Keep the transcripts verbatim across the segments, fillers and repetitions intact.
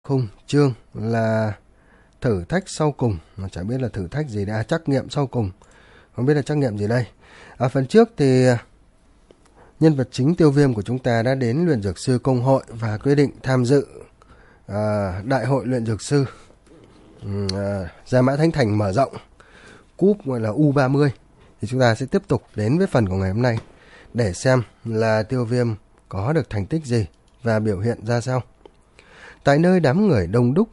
Khung chương là thử thách sau cùng, mà chẳng biết là thử thách gì đã, trắc nghiệm sau cùng, không biết là trắc nghiệm gì đây. Ở phần trước thì nhân vật chính Tiêu Viêm của chúng ta đã đến luyện dược sư công hội và quyết định tham dự à, đại hội luyện dược sư à, Gia Mã Thánh Thành mở rộng, cúp gọi là U ba mươi. Thì chúng ta sẽ tiếp tục đến với phần của ngày hôm nay để xem là Tiêu Viêm có được thành tích gì và biểu hiện ra sao. Tại nơi đám người đông đúc,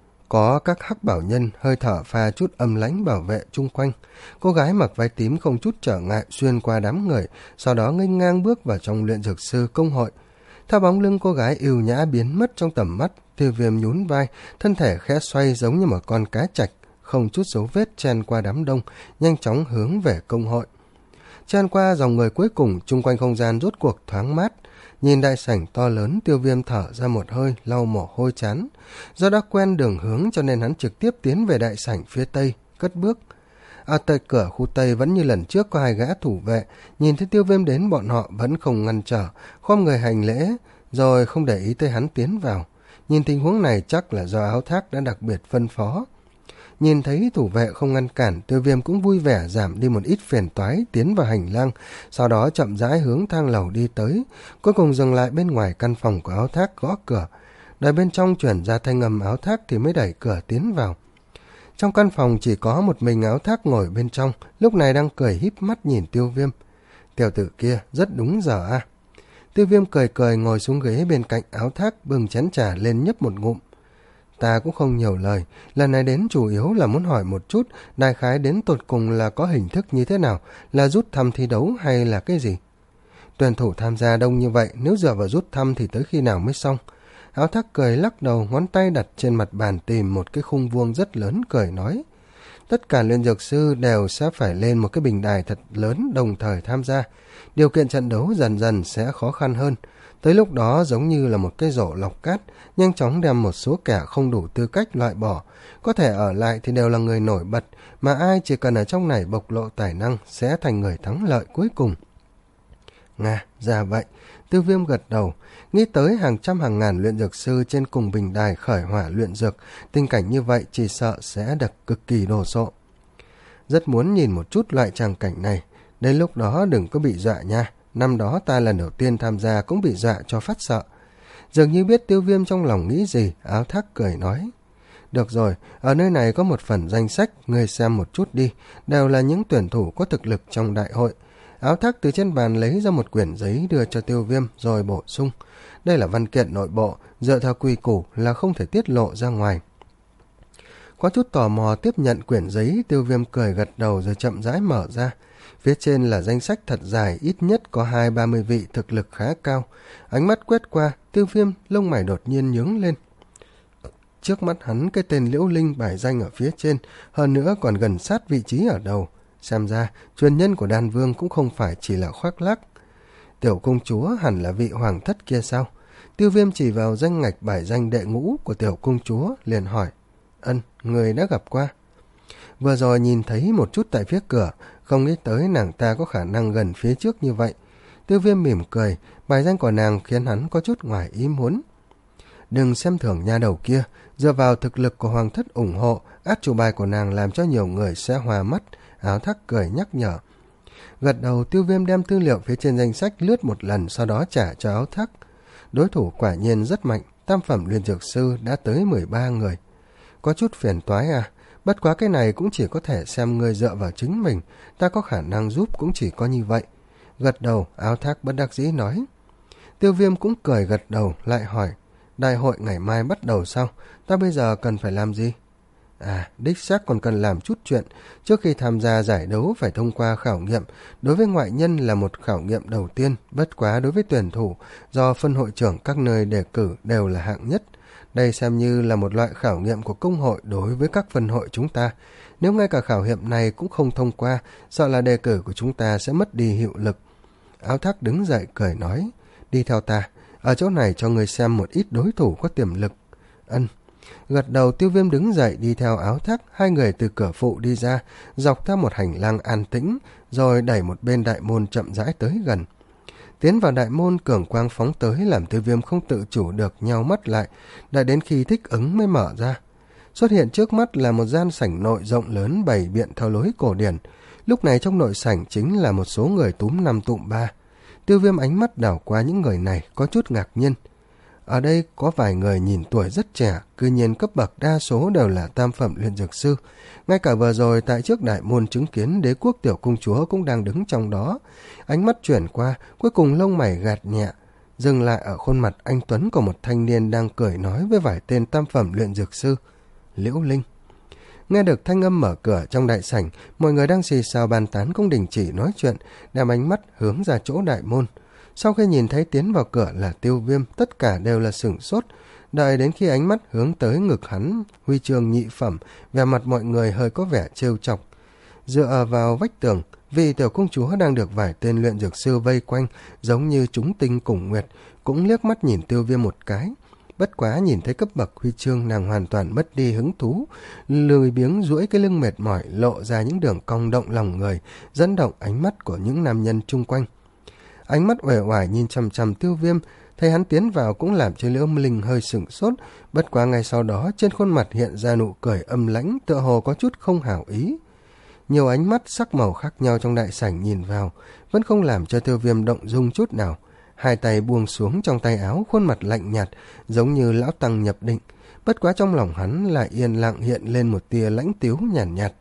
có các hắc bảo nhân hơi thở pha chút âm lãnh bảo vệ chung quanh. Cô gái mặc váy tím không chút trở ngại xuyên qua đám người, sau đó nghênh ngang bước vào trong luyện dược sư công hội. Theo bóng lưng cô gái ưu nhã biến mất trong tầm mắt, Tiêu Viêm nhún vai, thân thể khẽ xoay giống như một con cá trạch, không chút dấu vết chen qua đám đông, nhanh chóng hướng về công hội. Chen qua dòng người cuối cùng, chung quanh không gian rốt cuộc thoáng mát. Nhìn đại sảnh to lớn, Tiêu Viêm thở ra một hơi, lau mồ hôi chán. Do đã quen đường hướng cho nên hắn trực tiếp tiến về đại sảnh phía tây, cất bước. Ở tại cửa khu tây vẫn như lần trước có hai gã thủ vệ, nhìn thấy Tiêu Viêm đến bọn họ vẫn không ngăn trở, khom người hành lễ, rồi không để ý tới hắn tiến vào. Nhìn tình huống này chắc là do Áo Thác đã đặc biệt phân phó. Nhìn thấy thủ vệ không ngăn cản, Tiêu Viêm cũng vui vẻ giảm đi một ít phiền toái, tiến vào hành lang, sau đó chậm rãi hướng thang lầu đi tới, cuối cùng dừng lại bên ngoài căn phòng của Áo Thác gõ cửa. Đợi bên trong chuyển ra thanh âm Áo Thác thì mới đẩy cửa tiến vào. Trong căn phòng chỉ có một mình Áo Thác ngồi bên trong, lúc này đang cười híp mắt nhìn Tiêu Viêm. Tiểu tử kia rất đúng giờ à. Tiêu Viêm cười cười ngồi xuống ghế bên cạnh Áo Thác, bưng chén trà lên nhấp một ngụm. Ta cũng không nhiều lời, lần này đến chủ yếu là muốn hỏi một chút, đại khái đến tột cùng là có hình thức như thế nào, là rút thăm thi đấu hay là cái gì? Tuyển thủ tham gia đông như vậy, nếu dựa vào rút thăm thì tới khi nào mới xong? Áo Thác cười lắc đầu, ngón tay đặt trên mặt bàn tìm một cái khung vuông rất lớn, cười nói. Tất cả luyện dược sư đều sẽ phải lên một cái bình đài thật lớn đồng thời tham gia. Điều kiện trận đấu dần dần sẽ khó khăn hơn. Tới lúc đó giống như là một cái rổ lọc cát, nhanh chóng đem một số kẻ không đủ tư cách loại bỏ. Có thể ở lại thì đều là người nổi bật, mà ai chỉ cần ở trong này bộc lộ tài năng sẽ thành người thắng lợi cuối cùng. Nga, ra vậy. Tiêu Viêm gật đầu, nghĩ tới hàng trăm hàng ngàn luyện dược sư trên cùng bình đài khởi hỏa luyện dược, tình cảnh như vậy chỉ sợ sẽ được cực kỳ đồ sộ. Rất muốn nhìn một chút loại tràng cảnh này, đến lúc đó đừng có bị dọa nha. Năm đó ta lần đầu tiên tham gia cũng bị dọa cho phát sợ. Dường như biết Tiêu Viêm trong lòng nghĩ gì, Áo Thác cười nói. Được rồi, ở nơi này có một phần danh sách, ngươi xem một chút đi, đều là những tuyển thủ có thực lực trong đại hội. Áo Thác từ trên bàn lấy ra một quyển giấy đưa cho Tiêu Viêm rồi bổ sung. Đây là văn kiện nội bộ, dựa theo quy củ là không thể tiết lộ ra ngoài. Có chút tò mò tiếp nhận quyển giấy, Tiêu Viêm cười gật đầu rồi chậm rãi mở ra. Phía trên là danh sách thật dài, ít nhất có hai ba mươi vị thực lực khá cao. Ánh mắt quét qua, Tiêu Viêm lông mày đột nhiên nhướng lên. Trước mắt hắn cái tên Liễu Linh bài danh ở phía trên, hơn nữa còn gần sát vị trí ở đầu. Xem ra, truyền nhân của Đan Vương cũng không phải chỉ là khoác lác. Tiểu công chúa hẳn là vị hoàng thất kia sao? Tiêu Viêm chỉ vào danh ngạch bài danh đệ ngũ của tiểu công chúa, liền hỏi. Ân, người đã gặp qua. Vừa rồi nhìn thấy một chút tại phía cửa, không nghĩ tới nàng ta có khả năng gần phía trước như vậy. Tiêu Viêm mỉm cười, bài danh của nàng khiến hắn có chút ngoài ý muốn. Đừng xem thường nha đầu kia, dựa vào thực lực của hoàng thất ủng hộ, át chủ bài của nàng làm cho nhiều người sẽ hòa mắt, Áo Thác cười nhắc nhở. Gật đầu, Tiêu Viêm đem tư liệu phía trên danh sách lướt một lần, sau đó trả cho Áo Thác. Đối thủ quả nhiên rất mạnh, tam phẩm luyện dược sư đã tới mười ba người. Có chút phiền toái à, bất quá cái này cũng chỉ có thể xem người dựa vào chính mình, ta có khả năng giúp cũng chỉ có như vậy. Gật đầu, Áo Thác bất đắc dĩ nói. Tiêu Viêm cũng cười gật đầu, lại hỏi, đại hội ngày mai bắt đầu sao? Ta bây giờ cần phải làm gì? À, đích xác còn cần làm chút chuyện. Trước khi tham gia giải đấu phải thông qua khảo nghiệm. Đối với ngoại nhân là một khảo nghiệm đầu tiên, bất quá đối với tuyển thủ, do phân hội trưởng các nơi đề cử đều là hạng nhất. Đây xem như là một loại khảo nghiệm của công hội đối với các phân hội chúng ta. Nếu ngay cả khảo nghiệm này cũng không thông qua, sợ là đề cử của chúng ta sẽ mất đi hiệu lực. Áo Thác đứng dậy cười nói, đi theo ta, ở chỗ này cho người xem một ít đối thủ có tiềm lực. Ân. Gật đầu, Tiêu Viêm đứng dậy đi theo Áo Thác, hai người từ cửa phụ đi ra, dọc theo một hành lang an tĩnh, rồi đẩy một bên đại môn chậm rãi tới gần. Tiến vào đại môn, cường quang phóng tới làm Tiêu Viêm không tự chủ được nheo mắt lại, đợi đến khi thích ứng mới mở ra. Xuất hiện trước mắt là một gian sảnh nội rộng lớn bày biện theo lối cổ điển. Lúc này trong nội sảnh chính là một số người túm năm tụm ba. Tiêu Viêm ánh mắt đảo qua những người này có chút ngạc nhiên. Ở đây có vài người nhìn tuổi rất trẻ, cứ nhiên cấp bậc đa số đều là tam phẩm luyện dược sư. Ngay cả vừa rồi tại trước đại môn chứng kiến Đế Quốc tiểu công chúa cũng đang đứng trong đó. Ánh mắt chuyển qua, cuối cùng lông mày gạt nhẹ, dừng lại ở khuôn mặt anh tuấn của một thanh niên đang cười nói với vài tên tam phẩm luyện dược sư. Liễu Linh. Nghe được thanh âm mở cửa trong đại sảnh, mọi người đang xì xào bàn tán cũng đình chỉ nói chuyện, đem ánh mắt hướng ra chỗ đại môn. Sau khi nhìn thấy tiến vào cửa là Tiêu Viêm, tất cả đều là sửng sốt, đợi đến khi ánh mắt hướng tới ngực hắn, huy chương nhị phẩm, vẻ mặt mọi người hơi có vẻ trêu chọc. Dựa vào vách tường, vị tiểu công chúa đang được vài tên luyện dược sư vây quanh, giống như chúng tinh cùng nguyệt, cũng liếc mắt nhìn Tiêu Viêm một cái. Bất quá nhìn thấy cấp bậc huy chương, nàng hoàn toàn mất đi hứng thú, lười biếng duỗi cái lưng mệt mỏi, lộ ra những đường cong động lòng người, dẫn động ánh mắt của những nam nhân chung quanh. Ánh mắt uể oải nhìn chằm chằm Tiêu Viêm, thấy hắn tiến vào cũng làm cho Liễu Linh hơi sửng sốt, bất quá ngay sau đó trên khuôn mặt hiện ra nụ cười âm lãnh, tựa hồ có chút không hảo ý. Nhiều ánh mắt sắc màu khác nhau trong đại sảnh nhìn vào, vẫn không làm cho Tiêu Viêm động dung chút nào. Hai tay buông xuống trong tay áo, khuôn mặt lạnh nhạt, giống như lão tăng nhập định. Bất quá trong lòng hắn lại yên lặng hiện lên một tia lãnh tiếu nhàn nhạt, nhạt.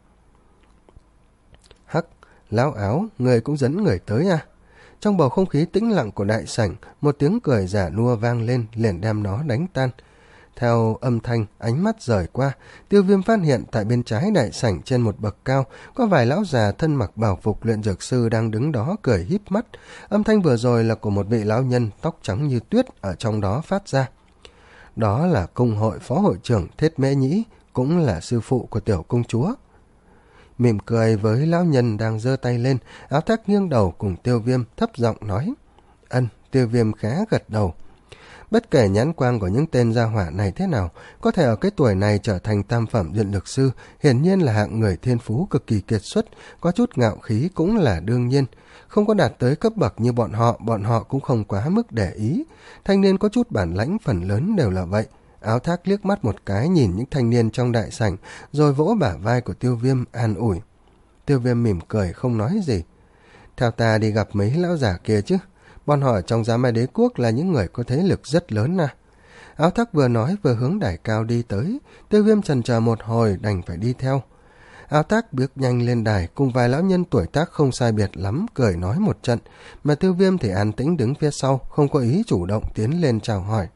Hắc, lão áo, người cũng dẫn người tới à? Trong bầu không khí tĩnh lặng của đại sảnh, một tiếng cười giả nua vang lên, liền đem nó đánh tan. Theo âm thanh, ánh mắt rời qua, Tiêu Viêm phát hiện tại bên trái đại sảnh trên một bậc cao, có vài lão già thân mặc bảo phục luyện dược sư đang đứng đó cười híp mắt. Âm thanh vừa rồi là của một vị lão nhân tóc trắng như tuyết ở trong đó phát ra. Đó là công hội phó hội trưởng Thiết Mễ Nhĩ, cũng là sư phụ của tiểu công chúa. Mỉm cười với lão nhân đang giơ tay lên, Áo Thác nghiêng đầu cùng Tiêu Viêm thấp giọng nói. Ân, Tiêu Viêm khá gật đầu. Bất kể nhãn quang của những tên gia hỏa này thế nào, có thể ở cái tuổi này trở thành tam phẩm luyện dược sư, hiển nhiên là hạng người thiên phú cực kỳ kiệt xuất, có chút ngạo khí cũng là đương nhiên. Không có đạt tới cấp bậc như bọn họ, bọn họ cũng không quá mức để ý. Thanh niên có chút bản lãnh phần lớn đều là vậy. Áo Thác liếc mắt một cái nhìn những thanh niên trong đại sảnh, rồi vỗ bả vai của Tiêu Viêm an ủi. Tiêu Viêm mỉm cười không nói gì. Theo ta đi gặp mấy lão giả kia chứ. Bọn họ trong Giá Mai Đế Quốc là những người có thế lực rất lớn à. Áo Thác vừa nói vừa hướng đài cao đi tới. Tiêu Viêm chần chờ một hồi đành phải đi theo. Áo Thác bước nhanh lên đài cùng vài lão nhân tuổi tác không sai biệt lắm cười nói một trận, mà Tiêu Viêm thì an tĩnh đứng phía sau, không có ý chủ động tiến lên chào hỏi.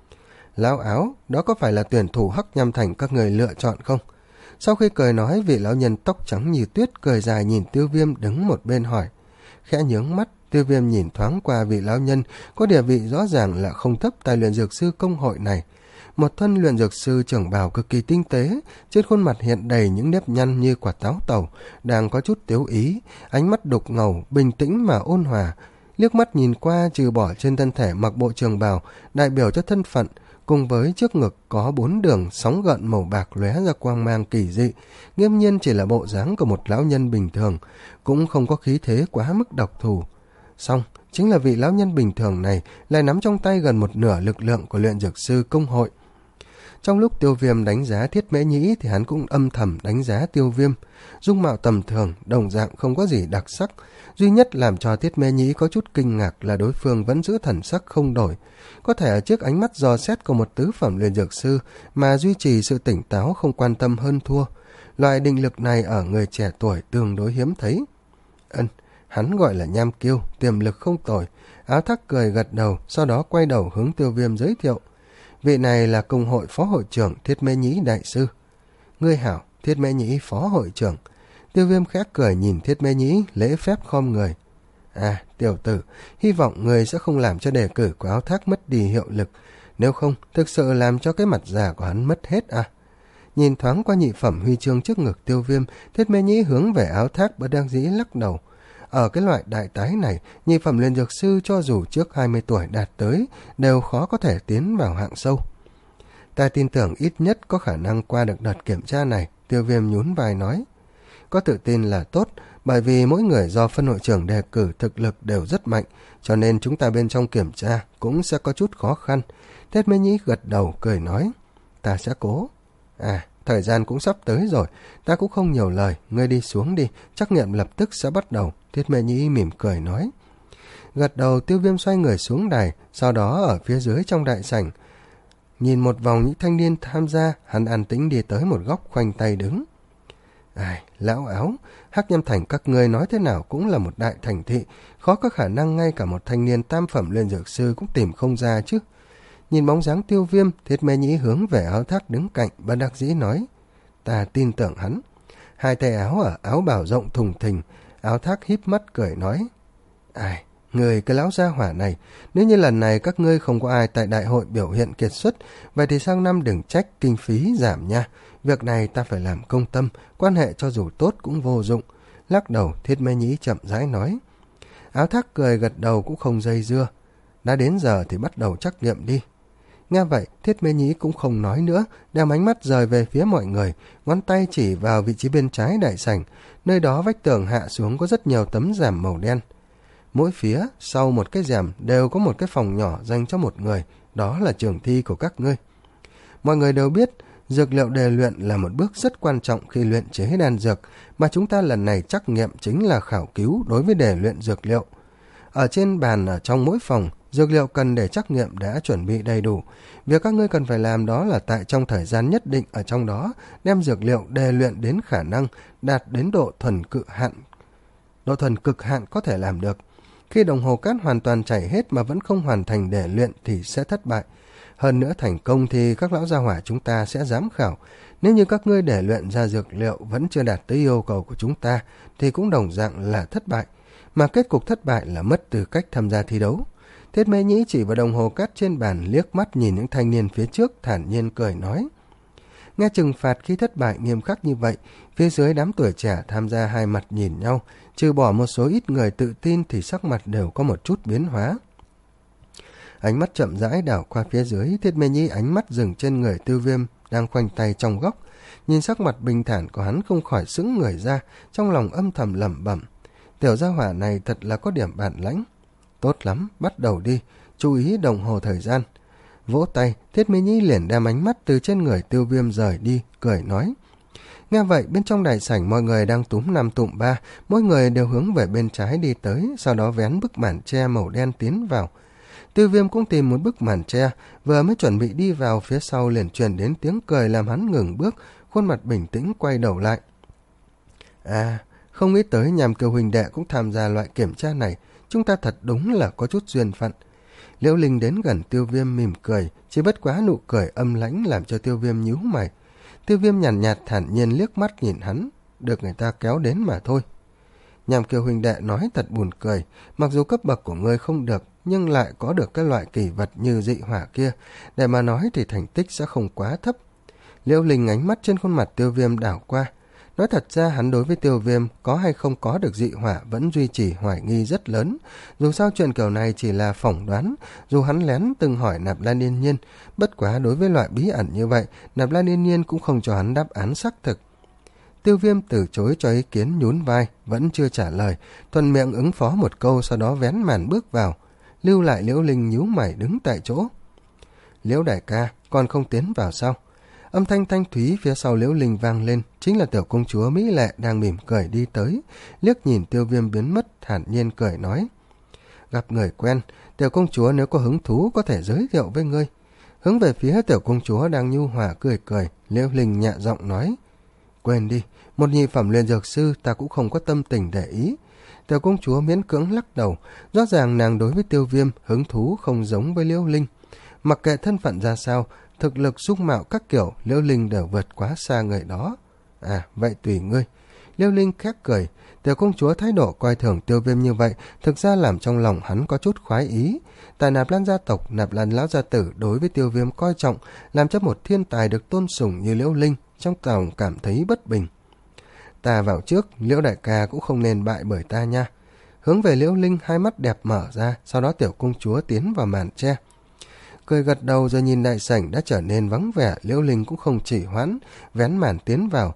Lão Áo, đó có phải là tuyển thủ Hắc Nham Thành các người lựa chọn không? Sau khi cười nói, vị lão nhân tóc trắng như tuyết cười dài nhìn Tiêu Viêm đứng một bên hỏi. Khẽ nhướng mắt, Tiêu Viêm nhìn thoáng qua vị lão nhân có địa vị rõ ràng là không thấp tại luyện dược sư công hội này. Một thân luyện dược sư trưởng bào cực kỳ tinh tế, trên khuôn mặt hiện đầy những nếp nhăn như quả táo tàu, đang có chút tiếu ý, ánh mắt đục ngầu, bình tĩnh mà ôn hòa. Liếc mắt nhìn qua, trừ bỏ trên thân thể mặc bộ trường bào đại biểu cho thân phận, cùng với trước ngực có bốn đường sóng gợn màu bạc lóe ra quang mang kỳ dị, nghiêm nhiên chỉ là bộ dáng của một lão nhân bình thường, cũng không có khí thế quá mức độc thủ. Xong, chính là vị lão nhân bình thường này lại nắm trong tay gần một nửa lực lượng của luyện dược sư công hội. Trong lúc Tiêu Viêm đánh giá Thiết Mễ Nhĩ thì hắn cũng âm thầm đánh giá Tiêu Viêm. Dung mạo tầm thường, đồng dạng không có gì đặc sắc. Duy nhất làm cho Thiết Mễ Nhĩ có chút kinh ngạc là đối phương vẫn giữ thần sắc không đổi. Có thể ở trước ánh mắt dò xét của một tứ phẩm luyện dược sư mà duy trì sự tỉnh táo không quan tâm hơn thua. Loại định lực này ở người trẻ tuổi tương đối hiếm thấy. Ân, hắn gọi là nham kiêu, tiềm lực không tồi. Áo Thác cười gật đầu, sau đó quay đầu hướng Tiêu Viêm giới thiệu. Vị này là công hội phó hội trưởng Thiết Mễ Nhĩ đại sư. Ngươi hảo, Thiết Mễ Nhĩ phó hội trưởng. Tiêu Viêm khẽ cười nhìn Thiết Mễ Nhĩ, lễ phép khom người. À, tiểu tử, hy vọng người sẽ không làm cho đề cử của Áo Thác mất đi hiệu lực. Nếu không, thực sự làm cho cái mặt già của hắn mất hết à. Nhìn thoáng qua nhị phẩm huy chương trước ngực Tiêu Viêm, Thiết Mễ Nhĩ hướng về Áo Thác bất đắc dĩ lắc đầu. Ở cái loại đại tái này, nhị phẩm luyện dược sư cho dù trước hai mươi tuổi đạt tới, đều khó có thể tiến vào hạng sâu. Ta tin tưởng ít nhất có khả năng qua được đợt kiểm tra này, Tiêu Viêm nhún vai nói. Có tự tin là tốt, bởi vì mỗi người do phân hội trưởng đề cử thực lực đều rất mạnh, cho nên chúng ta bên trong kiểm tra cũng sẽ có chút khó khăn. Thiết Mễ Nhĩ gật đầu cười nói, ta sẽ cố. À, thời gian cũng sắp tới rồi, ta cũng không nhiều lời, ngươi đi xuống đi, trắc nghiệm lập tức sẽ bắt đầu. Thiết Mễ Nhĩ mỉm cười nói. Gật đầu, Tiêu Viêm xoay người xuống đài, sau đó ở phía dưới trong đại sảnh nhìn một vòng những thanh niên tham gia, hắn an tĩnh đi tới một góc khoanh tay đứng. Ai, lão áo, Hắc Nham Thành các ngươi nói thế nào cũng là một đại thành thị, khó có khả năng ngay cả một thanh niên tam phẩm lên dược sư cũng tìm không ra chứ. Nhìn bóng dáng Tiêu Viêm, Thiết Mễ Nhĩ hướng về Áo Thác đứng cạnh, bất đắc dĩ nói, ta tin tưởng hắn. Hai tay áo ở áo bào rộng thùng thình, Áo Thác híp mắt cười nói, ai, người cái lão gia hỏa này, nếu như lần này các ngươi không có ai tại đại hội biểu hiện kiệt xuất, vậy thì sang năm đừng trách kinh phí giảm nha. Việc này ta phải làm công tâm, quan hệ cho dù tốt cũng vô dụng. Lắc đầu, Thiết Mễ Nhĩ chậm rãi nói. Áo Thác cười gật đầu cũng không dây dưa. Đã đến giờ thì bắt đầu trắc nghiệm đi. Nghe vậy, Thiết Mễ Nhĩ cũng không nói nữa, đem ánh mắt rời về phía mọi người, ngón tay chỉ vào vị trí bên trái đại sảnh, nơi đó vách tường hạ xuống có rất nhiều tấm rèm màu đen. Mỗi phía, sau một cái rèm đều có một cái phòng nhỏ dành cho một người, đó là trường thi của các ngươi. Mọi người đều biết, dược liệu đề luyện là một bước rất quan trọng khi luyện chế đan dược, mà chúng ta lần này trắc nghiệm chính là khảo cứu đối với đề luyện dược liệu. Ở trên bàn ở trong mỗi phòng, dược liệu cần để trắc nghiệm đã chuẩn bị đầy đủ. Việc các ngươi cần phải làm đó là tại trong thời gian nhất định ở trong đó, đem dược liệu đề luyện đến khả năng đạt đến độ thuần cực hạn. Độ thuần cực hạn có thể làm được. Khi đồng hồ cát hoàn toàn chảy hết mà vẫn không hoàn thành để luyện thì sẽ thất bại. Hơn nữa thành công thì các lão gia hỏa chúng ta sẽ giám khảo. Nếu như các ngươi để luyện ra dược liệu vẫn chưa đạt tới yêu cầu của chúng ta thì cũng đồng dạng là thất bại. Mà kết cục thất bại là mất tư cách tham gia thi đấu. Thiết Mễ Nhĩ chỉ vào đồng hồ cát trên bàn, liếc mắt nhìn những thanh niên phía trước, thản nhiên cười nói. Nghe trừng phạt khi thất bại nghiêm khắc như vậy, phía dưới đám tuổi trẻ tham gia hai mặt nhìn nhau, trừ bỏ một số ít người tự tin thì sắc mặt đều có một chút biến hóa. Ánh mắt chậm rãi đảo qua phía dưới, Thiết Mễ Nhĩ ánh mắt dừng trên người Tiêu Viêm đang khoanh tay trong góc, nhìn sắc mặt bình thản của hắn không khỏi sững người ra, trong lòng âm thầm lẩm bẩm, tiểu gia hỏa này thật là có điểm bản lãnh. Tốt lắm, bắt đầu đi, chú ý đồng hồ thời gian. Vỗ tay, Thiết Mễ Nhĩ liền đem ánh mắt từ trên người Tiêu Viêm rời đi, cười nói. Nghe vậy, bên trong đại sảnh mọi người đang túm năm tụm ba, mỗi người đều hướng về bên trái đi tới, sau đó vén bức màn tre màu đen tiến vào. Tiêu Viêm cũng tìm một bức màn tre, vừa mới chuẩn bị đi vào, phía sau liền truyền đến tiếng cười làm hắn ngừng bước, khuôn mặt bình tĩnh quay đầu lại. À, không nghĩ tới Nham Kiều huynh đệ cũng tham gia loại kiểm tra này, chúng ta thật đúng là có chút duyên phận. Liễu Linh đến gần Tiêu Viêm mỉm cười, chỉ bất quá nụ cười âm lãnh làm cho Tiêu Viêm nhíu mày. Tiêu Viêm nhàn nhạt, nhạt thản nhiên liếc mắt nhìn hắn, được người ta kéo đến mà thôi. Nham Kiều huynh đệ nói thật buồn cười, mặc dù cấp bậc của ngươi không được, nhưng lại có được cái loại kỳ vật như dị hỏa kia, để mà nói thì thành tích sẽ không quá thấp. Liễu Linh ánh mắt trên khuôn mặt Tiêu Viêm đảo qua. Nói thật ra hắn đối với Tiêu Viêm có hay không có được dị hỏa vẫn duy trì hoài nghi rất lớn. Dù sao chuyện kiểu này chỉ là phỏng đoán, dù hắn lén từng hỏi Nạp Lan Yên Nhiên, bất quá đối với loại bí ẩn như vậy, Nạp Lan Yên Nhiên cũng không cho hắn đáp án xác thực. Tiêu Viêm từ chối cho ý kiến, nhún vai, vẫn chưa trả lời, thuận miệng ứng phó một câu, sau đó vén màn bước vào, lưu lại Liễu Linh nhíu mày đứng tại chỗ. Liễu đại ca, còn không tiến vào sao? Âm thanh thanh thúy phía sau Liễu Linh vang lên, chính là tiểu công chúa mỹ lệ đang mỉm cười đi tới, liếc nhìn Tiêu Viêm biến mất, thản nhiên cười nói. Gặp người quen, tiểu công chúa nếu có hứng thú có thể giới thiệu với ngươi. Hướng về phía tiểu công chúa đang nhu hòa cười cười, Liễu Linh nhẹ giọng nói. Quên đi, một nhị phẩm luyện dược sư ta cũng không có tâm tình để ý. Tiểu công chúa miễn cưỡng lắc đầu, rõ ràng nàng đối với Tiêu Viêm hứng thú không giống với Liễu Linh. Mặc kệ thân phận ra sao, thực lực dung mạo các kiểu, Liễu Linh đều vượt quá xa người đó. À, vậy tùy ngươi. Liễu Linh khét cười, tiểu công chúa thái độ coi thường Tiêu Viêm như vậy, thực ra làm trong lòng hắn có chút khoái ý. Tại Nạp Lan gia tộc, Nạp Lan lão gia tử đối với Tiêu Viêm coi trọng, làm cho một thiên tài được tôn sùng như Liễu Linh, trong lòng cảm thấy bất bình. Ta vào trước, Liễu đại ca cũng không nên bại bởi ta nha. Hướng về Liễu Linh, hai mắt đẹp mở ra, sau đó tiểu công chúa tiến vào màn tre. Cười gật đầu rồi nhìn đại sảnh đã trở nên vắng vẻ, Liễu Linh cũng không chỉ hoãn, vén màn tiến vào.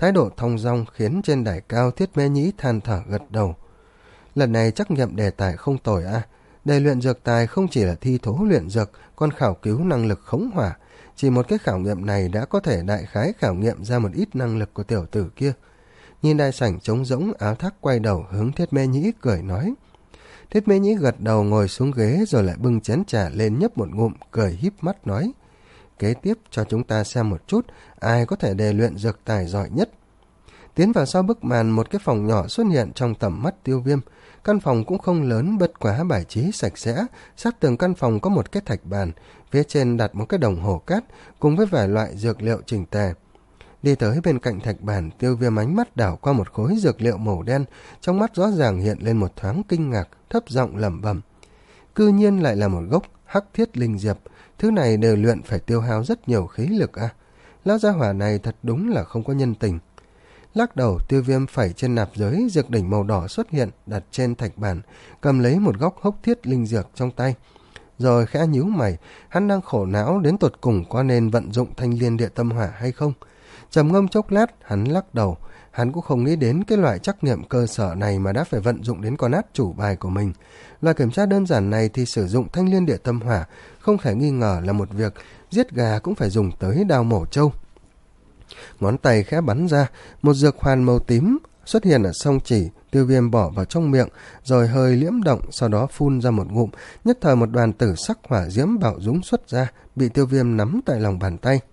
Thái độ thong dong khiến trên đài cao Thiết Mễ Nhĩ than thở gật đầu. Lần này trắc nghiệm đề tài không tồi a. À. Đề luyện dược tài không chỉ là thi thố luyện dược, còn khảo cứu năng lực khống hỏa. Chỉ một cái khảo nghiệm này đã có thể đại khái khảo nghiệm ra một ít năng lực của tiểu tử kia. Nhìn đại sảnh trống rỗng, Áo Thác quay đầu hướng Thiết Mễ Nhĩ cười nói. Thiết Mễ Nhĩ gật đầu ngồi xuống ghế rồi lại bưng chén trà lên nhấp một ngụm, cười híp mắt nói. Kế tiếp cho chúng ta xem một chút ai có thể đề luyện dược tài giỏi nhất. Tiến vào sau bức màn, một cái phòng nhỏ xuất hiện trong tầm mắt Tiêu Viêm. Căn phòng cũng không lớn, bất quá bài trí sạch sẽ. Sát tường căn phòng có một cái thạch bàn, phía trên đặt một cái đồng hồ cát cùng với vài loại dược liệu chỉnh tề. Đi tới bên cạnh thạch bàn, Tiêu Viêm ánh mắt đảo qua một khối dược liệu màu đen, trong mắt rõ ràng hiện lên một thoáng kinh ngạc, thấp giọng lẩm bẩm. Cư nhiên lại là một gốc hắc thiết linh diệp, thứ này đều luyện phải tiêu hao rất nhiều khí lực à. Lão gia hỏa này thật đúng là không có nhân tình. Lắc đầu, Tiêu Viêm phẩy trên nạp giới, dược đỉnh màu đỏ xuất hiện đặt trên thạch bàn, cầm lấy một góc hốc thiết linh dược trong tay. Rồi khẽ nhíu mày, hắn đang khổ não đến tột cùng có nên vận dụng thanh liên địa tâm hỏa hay không. Trầm ngâm chốc lát, hắn lắc đầu. Hắn cũng không nghĩ đến cái loại trắc nghiệm cơ sở này mà đã phải vận dụng đến con át chủ bài của mình. Loại kiểm tra đơn giản này thì sử dụng thanh liên địa tâm hỏa không thể nghi ngờ là một việc giết gà cũng phải dùng tới đao mổ trâu. Ngón tay khẽ bắn ra, một dược hoàn màu tím xuất hiện ở song chỉ. Tiêu Viêm bỏ vào trong miệng, rồi hơi liễm động, sau đó phun ra một ngụm. Nhất thời một đoàn tử sắc hỏa diễm bạo dũng xuất ra, bị Tiêu Viêm nắm tại lòng bàn tay.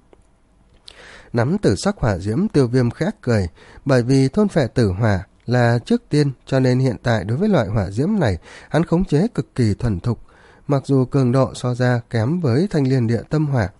Nắm tử sắc hỏa diễm, Tiêu Viêm khẽ cười, bởi vì thôn phệ tử hỏa là trước tiên, cho nên hiện tại đối với loại hỏa diễm này, hắn khống chế cực kỳ thuần thục, mặc dù cường độ so ra kém với thanh liên địa tâm hỏa.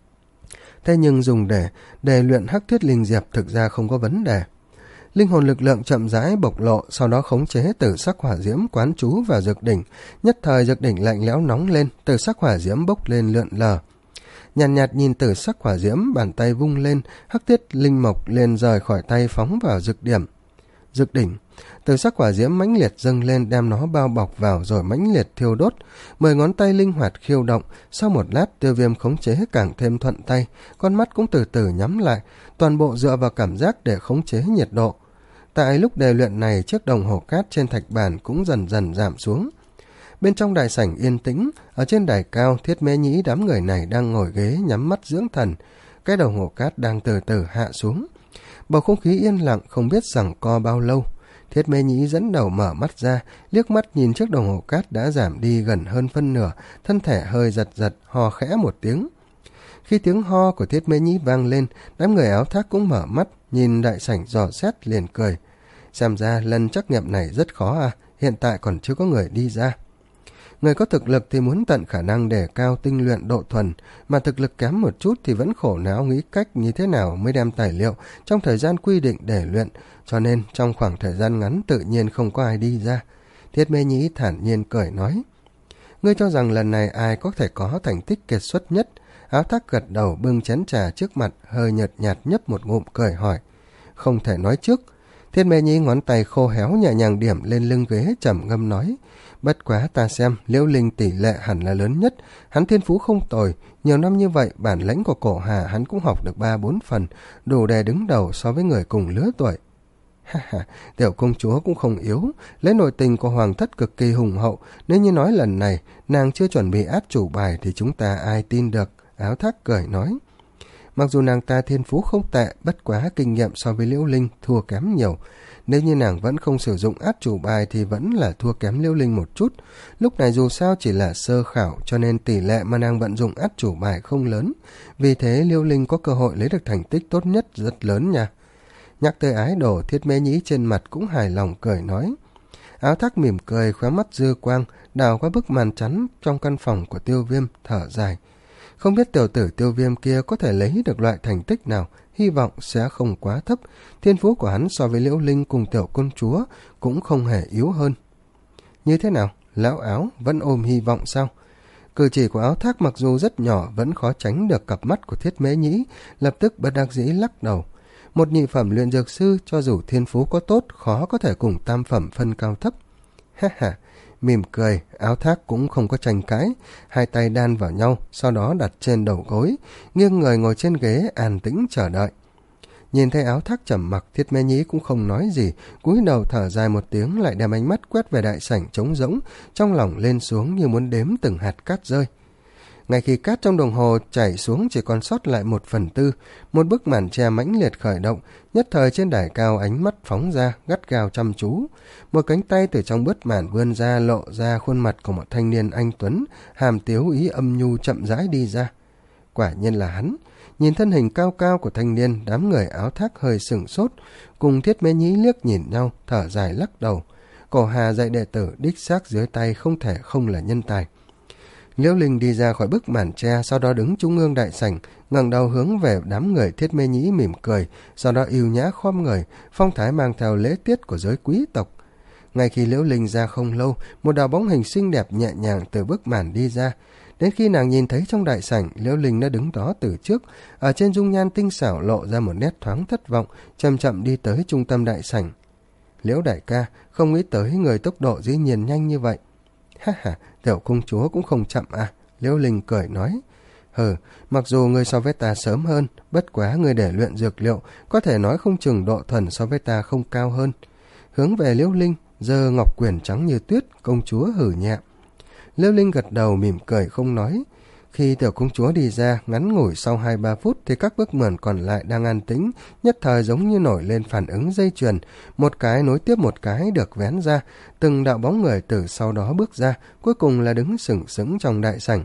Thế nhưng dùng để để luyện hắc thiết linh diệp thực ra không có vấn đề. Linh hồn lực lượng chậm rãi bộc lộ, sau đó khống chế tử sắc hỏa diễm quán trú vào dược đỉnh. Nhất thời dược đỉnh lạnh lẽo nóng lên, tử sắc hỏa diễm bốc lên lượn lờ. Nhàn nhạt, nhạt nhìn tử sắc hỏa diễm, bàn tay vung lên, hắc thiết linh mộc liền rời khỏi tay phóng vào dược điểm. Dược đỉnh, tử sắc hỏa diễm mãnh liệt dâng lên, đem nó bao bọc vào rồi mãnh liệt thiêu đốt. Mười ngón tay linh hoạt khiêu động, sau một lát Tiêu Viêm khống chế càng thêm thuận tay, con mắt cũng từ từ nhắm lại, toàn bộ dựa vào cảm giác để khống chế nhiệt độ. Tại lúc đề luyện này, chiếc đồng hồ cát trên thạch bàn cũng dần dần giảm xuống. Bên trong đại sảnh yên tĩnh, ở trên đài cao, Thiết Mễ Nhĩ đám người này đang ngồi ghế nhắm mắt dưỡng thần. Cái đồng hồ cát đang từ từ hạ xuống. Bầu không khí yên lặng không biết giằng co bao lâu. Thiết Mễ Nhĩ dẫn đầu mở mắt ra, liếc mắt nhìn chiếc đồng hồ cát đã giảm đi gần hơn phân nửa, thân thể hơi giật giật, ho khẽ một tiếng. Khi tiếng ho của Thiết Mễ Nhĩ vang lên, đám người Áo Thác cũng mở mắt, nhìn đại sảnh dò xét liền cười. Xem ra lần trắc nghiệm này rất khó à, hiện tại còn chưa có người đi ra. Người có thực lực thì muốn tận khả năng để cao tinh luyện độ thuần, mà thực lực kém một chút thì vẫn khổ não nghĩ cách như thế nào mới đem tài liệu trong thời gian quy định để luyện, cho nên trong khoảng thời gian ngắn tự nhiên không có ai đi ra. Thiết Mễ Nhĩ thản nhiên cười nói. Ngươi cho rằng lần này ai có thể có thành tích kiệt xuất nhất? Áo Thác gật đầu bưng chén trà trước mặt, hơi nhợt nhạt nhấp một ngụm cười hỏi. Không thể nói trước. Thiết Mễ Nhĩ ngón tay khô héo nhẹ nhàng điểm lên lưng ghế trầm ngâm nói. Bất quá ta xem Liễu Linh tỷ lệ hẳn là lớn nhất, hắn thiên phú không tồi, nhiều năm như vậy bản lĩnh của Cổ Hà hắn cũng học được ba bốn phần, đủ để đứng đầu so với người cùng lứa tuổi. Ha ha, tiểu công chúa cũng không yếu, lấy nội tình của hoàng thất cực kỳ hùng hậu, nếu như nói lần này nàng chưa chuẩn bị át chủ bài thì chúng ta ai tin được. Áo Thác cười nói. Mặc dù nàng ta thiên phú không tệ, bất quá kinh nghiệm so với Liễu Linh thua kém nhiều. Nếu như nàng vẫn không sử dụng át chủ bài thì vẫn là thua kém Liễu Linh một chút. Lúc này dù sao chỉ là sơ khảo, cho nên tỷ lệ mà nàng vận dụng át chủ bài không lớn. Vì thế Liễu Linh có cơ hội lấy được thành tích tốt nhất rất lớn nha. Nhắc tới ái đồ, Thiết Mễ Nhĩ trên mặt cũng hài lòng cười nói. Áo Thác mỉm cười, khóe mắt dư quang, đào qua bức màn chắn trong căn phòng của Tiêu Viêm, thở dài. Không biết tiểu tử Tiêu Viêm kia có thể lấy được loại thành tích nào, hy vọng sẽ không quá thấp. Thiên phú của hắn so với Liễu Linh cùng tiểu công chúa cũng không hề yếu hơn. Như thế nào? Lão Áo vẫn ôm hy vọng sao? Cử chỉ của Áo Thác mặc dù rất nhỏ vẫn khó tránh được cặp mắt của Thiết Mễ Nhĩ, lập tức bất đắc dĩ lắc đầu. Một nhị phẩm luyện dược sư cho dù thiên phú có tốt, khó có thể cùng tam phẩm phân cao thấp. Ha ha, mỉm cười, Áo Thác cũng không có tranh cãi, hai tay đan vào nhau, sau đó đặt trên đầu gối, nghiêng người ngồi trên ghế an tĩnh chờ đợi. Nhìn thấy Áo Thác trầm mặc, Thiết Mễ Nhĩ cũng không nói gì, cúi đầu thở dài một tiếng, lại đem ánh mắt quét về đại sảnh trống rỗng, trong lòng lên xuống như muốn đếm từng hạt cát rơi. Ngay khi cát trong đồng hồ chảy xuống chỉ còn sót lại một phần tư, một bức màn che mãnh liệt khởi động, nhất thời trên đài cao ánh mắt phóng ra, gắt gao chăm chú. Một cánh tay từ trong bức màn vươn ra, lộ ra khuôn mặt của một thanh niên anh tuấn, hàm tiếu ý âm nhu chậm rãi đi ra. Quả nhiên là hắn. Nhìn thân hình cao cao của thanh niên, đám người Áo Thác hơi sửng sốt, cùng Thiết Mễ Nhĩ liếc nhìn nhau, thở dài lắc đầu. Cổ Hà dạy đệ tử đích xác dưới tay không thể không là nhân tài. Liễu Linh đi ra khỏi bức màn tre, sau đó đứng trung ương đại sảnh, ngẩng đầu hướng về đám người Thiết Mễ Nhĩ mỉm cười, sau đó yêu nhã khom người, phong thái mang theo lễ tiết của giới quý tộc. Ngay khi Liễu Linh ra không lâu, một đạo bóng hình xinh đẹp nhẹ nhàng từ bức màn đi ra. Đến khi nàng nhìn thấy trong đại sảnh, Liễu Linh đã đứng đó từ trước, ở trên dung nhan tinh xảo lộ ra một nét thoáng thất vọng, chậm chậm đi tới trung tâm đại sảnh. Liễu đại ca, không nghĩ tới người tốc độ dĩ nhiên nhanh như vậy. Ha ha, tiểu công chúa cũng không chậm à, Liễu Linh cười nói. Hừ, mặc dù người so với ta sớm hơn, bất quá người để luyện dược liệu, có thể nói không chừng độ thuần so với ta không cao hơn. Hướng về Liễu Linh, giơ ngọc quyền trắng như tuyết, công chúa hử nhẹ. Liễu Linh gật đầu mỉm cười không nói. Khi tiểu công chúa đi ra, ngắn ngủi sau hai ba phút thì các bức màn còn lại đang an tĩnh, nhất thời giống như nổi lên phản ứng dây chuyền, một cái nối tiếp một cái được vén ra, từng đạo bóng người từ sau đó bước ra, cuối cùng là đứng sừng sững trong đại sảnh.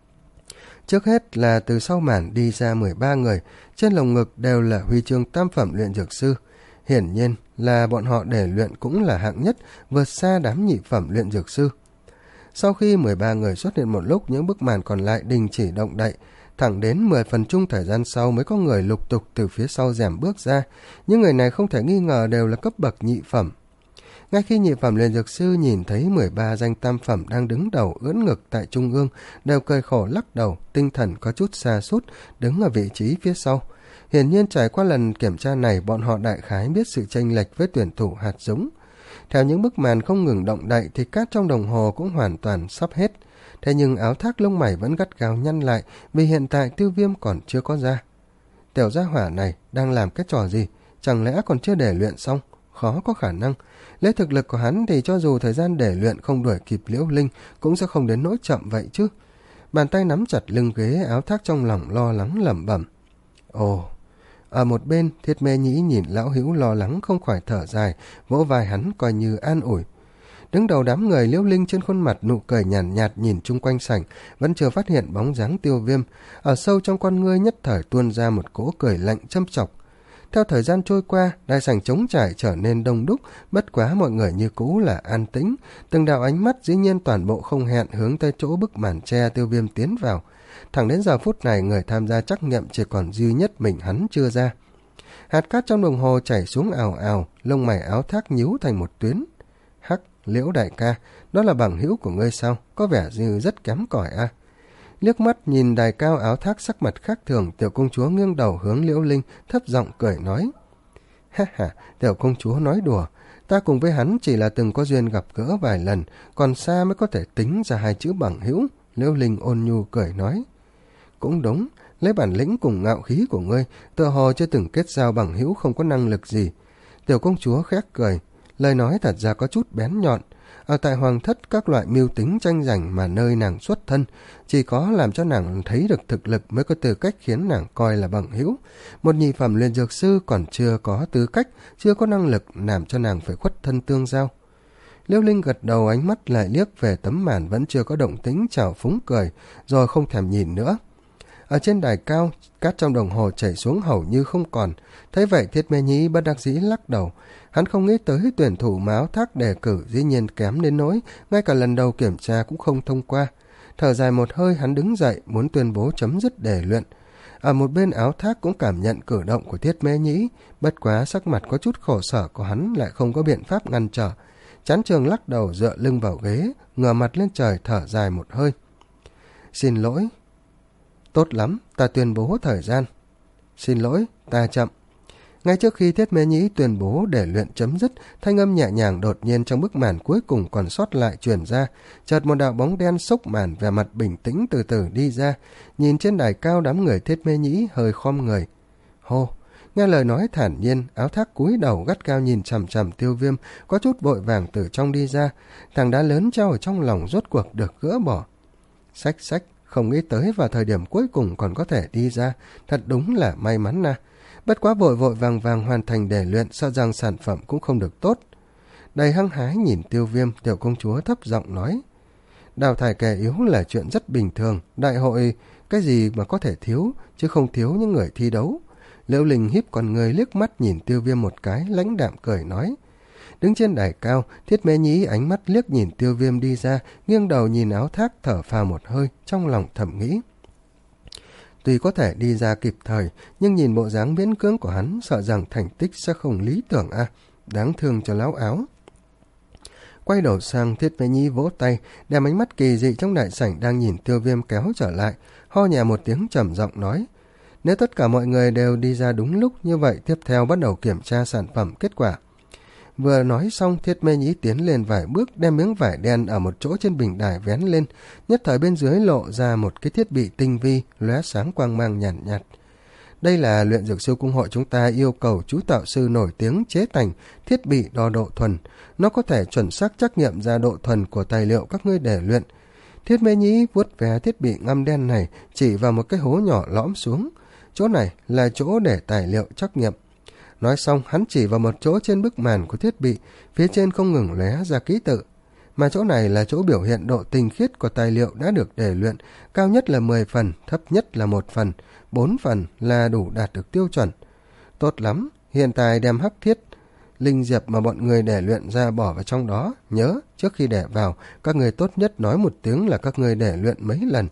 Trước hết là từ sau màn đi ra mười ba người, trên lồng ngực đều là huy chương tam phẩm luyện dược sư. Hiển nhiên là bọn họ để luyện cũng là hạng nhất, vượt xa đám nhị phẩm luyện dược sư. Sau khi mười ba người xuất hiện một lúc, những bức màn còn lại đình chỉ động đậy. Thẳng đến mười phần chung thời gian sau mới có người lục tục từ phía sau rèm bước ra. Những người này không thể nghi ngờ đều là cấp bậc nhị phẩm. Ngay khi nhị phẩm luyện dược sư nhìn thấy mười ba danh tam phẩm đang đứng đầu ưỡn ngực tại trung ương, đều cười khổ lắc đầu, tinh thần có chút sa sút, đứng ở vị trí phía sau. Hiển nhiên trải qua lần kiểm tra này, bọn họ đại khái biết sự chênh lệch với tuyển thủ hạt giống. Theo những bức màn không ngừng động đậy thì cát trong đồng hồ cũng hoàn toàn sắp hết. Thế nhưng Áo Thác lông mày vẫn gắt gao nhăn lại, vì hiện tại Tiêu Viêm còn chưa có ra. Tiểu gia hỏa này đang làm cái trò gì? Chẳng lẽ còn chưa để luyện xong? Khó có khả năng. Lấy thực lực của hắn thì cho dù thời gian để luyện không đuổi kịp Liễu Linh cũng sẽ không đến nỗi chậm vậy chứ. Bàn tay nắm chặt lưng ghế, Áo Thác trong lòng lo lắng lẩm bẩm. Ồ... Ở một bên, Thiết Mễ Nhĩ nhìn lão hữu lo lắng không khỏi thở dài, vỗ vai hắn coi như an ủi. Đứng đầu đám người, Liễu Linh trên khuôn mặt nụ cười nhàn nhạt, nhạt nhìn chung quanh sảnh, vẫn chưa phát hiện bóng dáng Tiêu Viêm. Ở sâu trong con ngươi nhất thời tuôn ra một cỗ cười lạnh châm chọc. Theo thời gian trôi qua, đại sảnh trống trải trở nên đông đúc, bất quá mọi người như cũ là an tĩnh. Từng đạo ánh mắt dĩ nhiên toàn bộ không hẹn hướng tới chỗ bức màn che Tiêu Viêm tiến vào. Thẳng đến giờ phút này, người tham gia trắc nghiệm chỉ còn duy nhất mình hắn chưa ra. Hạt cát trong đồng hồ chảy xuống ào ào, lông mày Áo Thác nhíu thành một tuyến. Hắc, Liễu đại ca, đó là bằng hữu của ngươi sao? Có vẻ như rất kém cỏi a. À? Liếc mắt nhìn đài cao, Áo Thác sắc mặt khác thường, tiểu công chúa nghiêng đầu hướng Liễu Linh, thấp giọng cười nói. Ha ha, tiểu công chúa nói đùa, ta cùng với hắn chỉ là từng có duyên gặp gỡ vài lần, còn xa mới có thể tính ra hai chữ bằng hữu. Liễu Linh ôn nhu cười nói. Cũng đúng, lấy bản lĩnh cùng ngạo khí của ngươi, tựa hồ chưa từng kết giao bằng hữu không có năng lực gì. Tiểu công chúa khét cười, lời nói thật ra có chút bén nhọn. Ở tại hoàng thất, các loại mưu tính tranh giành mà nơi nàng xuất thân, chỉ có làm cho nàng thấy được thực lực mới có tư cách khiến nàng coi là bằng hữu. Một nhị phẩm luyện dược sư còn chưa có tư cách, chưa có năng lực, làm cho nàng phải khuất thân tương giao. Liễu Linh gật đầu, ánh mắt lại liếc về tấm màn vẫn chưa có động tĩnh, chào phúng cười, rồi không thèm nhìn nữa. Ở trên đài cao, cát trong đồng hồ chảy xuống hầu như không còn. Thấy vậy, Thiết Mễ Nhĩ bất đắc dĩ lắc đầu. Hắn không nghĩ tới tuyển thủ mà Áo Thác đề cử dĩ nhiên kém đến nỗi ngay cả lần đầu kiểm tra cũng không thông qua. Thở dài một hơi, hắn đứng dậy muốn tuyên bố chấm dứt đề luyện. Ở một bên, Áo Thác cũng cảm nhận cử động của Thiết Mễ Nhĩ, bất quá sắc mặt có chút khổ sở của hắn lại không có biện pháp ngăn trở. Chán trường lắc đầu, dựa lưng vào ghế, ngửa mặt lên trời thở dài một hơi. Xin lỗi. Tốt lắm, ta tuyên bố thời gian. Xin lỗi, ta chậm. Ngay trước khi Thiết Mễ Nhĩ tuyên bố để luyện chấm dứt, thanh âm nhẹ nhàng đột nhiên trong bức màn cuối cùng còn sót lại truyền ra. Chợt một đạo bóng đen xốc màn, vẻ mặt bình tĩnh từ từ đi ra. Nhìn trên đài cao, đám người Thiết Mễ Nhĩ hơi khom người. Hô, Nghe lời nói thản nhiên, Áo Thác cúi đầu gắt gao nhìn chằm chằm Tiêu Viêm, có chút vội vàng từ trong đi ra. Tảng đá lớn treo ở trong lòng rốt cuộc được gỡ bỏ. Xách xách, không nghĩ tới vào thời điểm cuối cùng còn có thể đi ra, thật đúng là may mắn na. Bất quá vội vội vàng vàng hoàn thành để luyện, sợ rằng sản phẩm cũng không được tốt. Đầy hăng hái nhìn Tiêu Viêm, tiểu công chúa thấp giọng nói: đào thải kẻ yếu là chuyện rất bình thường, đại hội cái gì mà có thể thiếu, chứ không thiếu những người thi đấu. Liễu Linh híp con người liếc mắt nhìn Tiêu Viêm một cái, lãnh đạm cười nói. Đứng trên đài cao, Thiết Mễ Nhĩ ánh mắt liếc nhìn Tiêu Viêm đi ra, nghiêng đầu nhìn Áo Thác thở phào một hơi, trong lòng thầm nghĩ. Tuy có thể đi ra kịp thời, nhưng nhìn bộ dáng miễn cưỡng của hắn, sợ rằng thành tích sẽ không lý tưởng a, đáng thương cho lão Áo. Quay đầu sang, Thiết Mễ Nhĩ vỗ tay, đem ánh mắt kỳ dị trong đại sảnh đang nhìn Tiêu Viêm kéo trở lại, ho nhẹ một tiếng trầm giọng nói. Nếu tất cả mọi người đều đi ra đúng lúc như vậy, tiếp theo bắt đầu kiểm tra sản phẩm kết quả. Vừa nói xong, Thiết Mễ Nhĩ tiến lên vài bước, đem miếng vải đen ở một chỗ trên bình đài vén lên, nhất thời bên dưới lộ ra một cái thiết bị tinh vi, lóe sáng quang mang nhàn nhạt, nhạt. Đây là luyện dược sư cung hội chúng ta yêu cầu chú tạo sư nổi tiếng chế thành thiết bị đo độ thuần. Nó có thể chuẩn xác trắc nghiệm ra độ thuần của tài liệu các ngươi để luyện. Thiết Mễ Nhĩ vuốt về thiết bị ngăm đen này, chỉ vào một cái hố nhỏ lõm xuống. Chỗ này là chỗ để tài liệu trắc nghiệm. Nói xong, hắn chỉ vào một chỗ trên bức màn của thiết bị, phía trên không ngừng lóe ra ký tự. Mà chỗ này là chỗ biểu hiện độ tinh khiết của tài liệu đã được để luyện, cao nhất là mười phần, thấp nhất là một phần, bốn phần là đủ đạt được tiêu chuẩn. Tốt lắm, hiện tại đem hắc thiết linh diệp mà bọn người để luyện ra bỏ vào trong đó. Nhớ, trước khi để vào, các người tốt nhất nói một tiếng là các người để luyện mấy lần.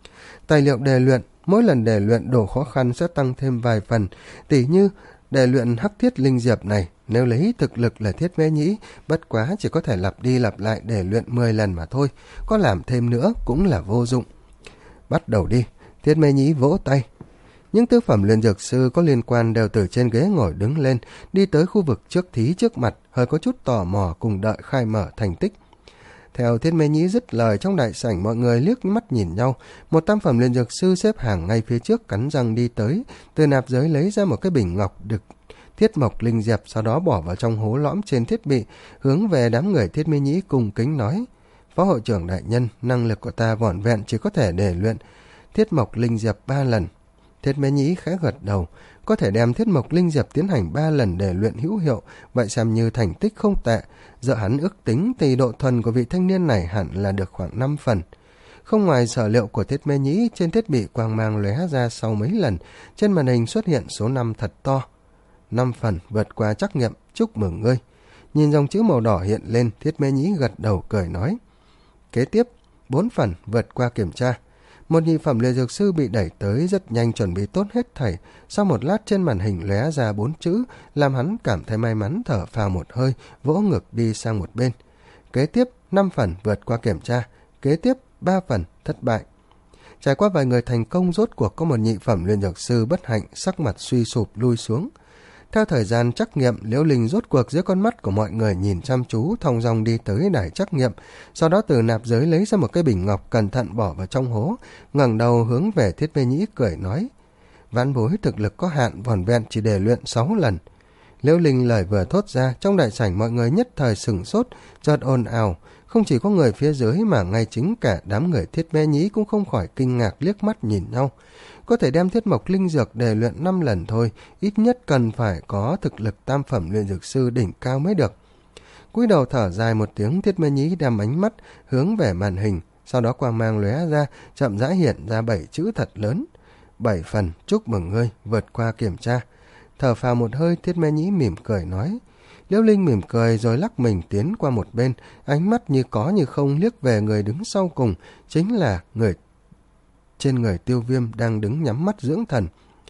Tài liệu để luyện, mỗi lần để luyện độ khó khăn sẽ tăng thêm vài phần, tỉ như để luyện hắc thiết linh diệp này, nếu lấy thực lực là Thiết Mễ Nhĩ, bất quá chỉ có thể lặp đi lặp lại để luyện mười lần mà thôi, có làm thêm nữa cũng là vô dụng. Bắt đầu đi, Thiết Mễ Nhĩ vỗ tay. Những tư phẩm luyện dược sư có liên quan đều từ trên ghế ngồi đứng lên, đi tới khu vực trước thí trước mặt, hơi có chút tò mò cùng đợi khai mở thành tích. Theo Thiết Mễ Nhĩ dứt lời, trong đại sảnh mọi người liếc mắt nhìn nhau, một tam phẩm luyện dược sư xếp hàng ngay phía trước cắn răng đi tới, từ nạp giới lấy ra một cái bình ngọc được thiết mộc linh diệp, sau đó bỏ vào trong hố lõm trên thiết bị, hướng về đám người Thiết Mễ Nhĩ cung kính nói: Phó hội trưởng đại nhân, năng lực của ta vỏn vẹn chỉ có thể để luyện thiết mộc linh diệp ba lần. Thiết Mễ Nhĩ khẽ gật đầu, có thể đem thiết mộc linh diệp tiến hành ba lần để luyện hữu hiệu, vậy xem như thành tích không tệ. Giờ hắn ước tính thì độ thuần của vị thanh niên này hẳn là được khoảng năm phần. Không ngoài sở liệu của Thiết Mễ Nhĩ, trên thiết bị quang mang lóe ra sau mấy lần, trên màn hình xuất hiện số năm thật to. Năm phần vượt qua trắc nghiệm, chúc mừng ngươi. Nhìn dòng chữ màu đỏ hiện lên, Thiết Mễ Nhĩ gật đầu cười nói. Kế tiếp, bốn phần vượt qua kiểm tra. Một nhị phẩm luyện dược sư bị đẩy tới rất nhanh, chuẩn bị tốt hết thảy. Sau một lát trên màn hình lóe ra bốn chữ, làm hắn cảm thấy may mắn, thở phào một hơi, vỗ ngực đi sang một bên. Kế tiếp, năm phần vượt qua kiểm tra. Kế tiếp, ba phần thất bại. Trải qua vài người thành công, rốt cuộc có một nhị phẩm luyện dược sư bất hạnh, sắc mặt suy sụp lui xuống. Theo thời gian trắc nghiệm, Liễu Linh rốt cuộc dưới con mắt của mọi người nhìn chăm chú, thong dong đi tới đài trắc nghiệm, sau đó từ nạp giới lấy ra một cái bình ngọc, cẩn thận bỏ vào trong hố, ngẩng đầu hướng về Thiết Mễ Nhĩ cười nói: Vãn bối thực lực có hạn, vỏn vẹn chỉ để luyện sáu lần. Liễu Linh lời vừa thốt ra, trong đại sảnh mọi người nhất thời sửng sốt, chợt ồn ào. Không chỉ có người phía dưới mà ngay chính cả đám người Thiết Mễ Nhĩ cũng không khỏi kinh ngạc liếc mắt nhìn nhau. Có thể đem thiết mộc linh dược để luyện năm lần thôi, ít nhất cần phải có thực lực tam phẩm luyện dược sư đỉnh cao mới được. Cúi đầu thở dài một tiếng, Thiết Mễ Nhĩ đem ánh mắt hướng về màn hình, sau đó quang mang lóe ra, chậm rãi hiện ra bảy chữ thật lớn. Bảy phần, chúc mừng ngươi, vượt qua kiểm tra. Thở phào một hơi, Thiết Mễ Nhĩ mỉm cười nói. Liễu Linh mỉm cười rồi lắc mình tiến qua một bên, ánh mắt như có như không liếc về người đứng sau cùng, chính là người trên người Tiêu Viêm đang đứng nhắm mắt dưỡng thần.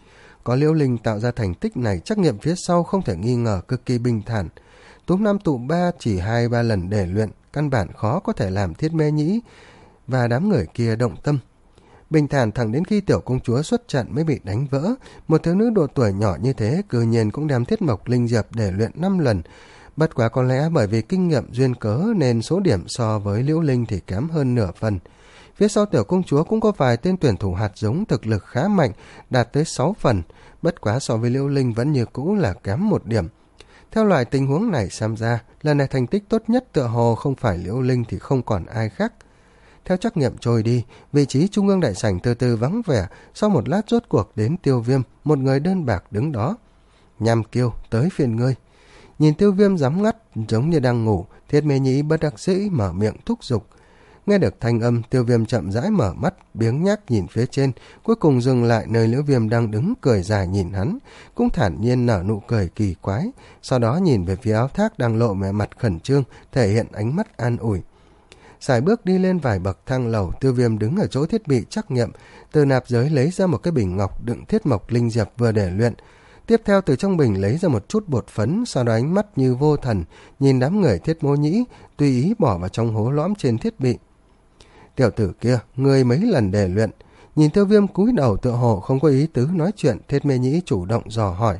Có Liễu Linh tạo ra thành tích này, trắc nghiệm phía sau không thể nghi ngờ cực kỳ bình thản. Túm năm tụ ba chỉ hai ba lần để luyện, căn bản khó có thể làm Thiết Mễ Nhĩ và đám người kia động tâm. Bình thản thẳng đến khi tiểu công chúa xuất trận mới bị đánh vỡ. Một thiếu nữ độ tuổi nhỏ như thế cư nhiên cũng đem thiết mộc linh diệp để luyện năm lần. Bất quá có lẽ bởi vì kinh nghiệm duyên cớ nên số điểm so với Liễu Linh thì kém hơn nửa phần. Phía sau tiểu công chúa cũng có vài tên tuyển thủ hạt giống thực lực khá mạnh, đạt tới sáu phần, bất quá so với Liễu Linh vẫn như cũ là kém một điểm. Theo loại tình huống này xem ra, lần này thành tích tốt nhất tựa hồ không phải Liễu Linh thì không còn ai khác. Theo trắc nghiệm trôi đi, vị trí trung ương đại sảnh từ từ vắng vẻ, sau một lát rốt cuộc đến Tiêu Viêm, một người đơn bạc đứng đó. Nham Kiêu, tới phiền ngươi. Nhìn Tiêu Viêm rắm ngắt, giống như đang ngủ, Thiết Mê Nhĩ bất đắc dĩ mở miệng thúc giục. Nghe được thanh âm, Tiêu Viêm chậm rãi mở mắt, biếng nhác nhìn phía trên, cuối cùng dừng lại nơi Liễu Viêm đang đứng cười dài nhìn hắn, cũng thản nhiên nở nụ cười kỳ quái, sau đó nhìn về phía Áo Thác đang lộ vẻ mặt khẩn trương, thể hiện ánh mắt an ủi. Sải bước đi lên vài bậc thang lầu, Tiêu Viêm đứng ở chỗ thiết bị trắc nghiệm, từ nạp giới lấy ra một cái bình ngọc đựng thiết mộc linh diệp vừa để luyện. Tiếp theo từ trong bình lấy ra một chút bột phấn, sau đó ánh mắt như vô thần, nhìn đám người Thiết Mô Nhĩ, tùy ý bỏ vào trong hố lõm trên thiết bị. Tiểu tử kia, ngươi mấy lần để luyện. Nhìn Tiêu Viêm cúi đầu tựa hồ không có ý tứ nói chuyện, Thiết Mê Nhĩ chủ động dò hỏi.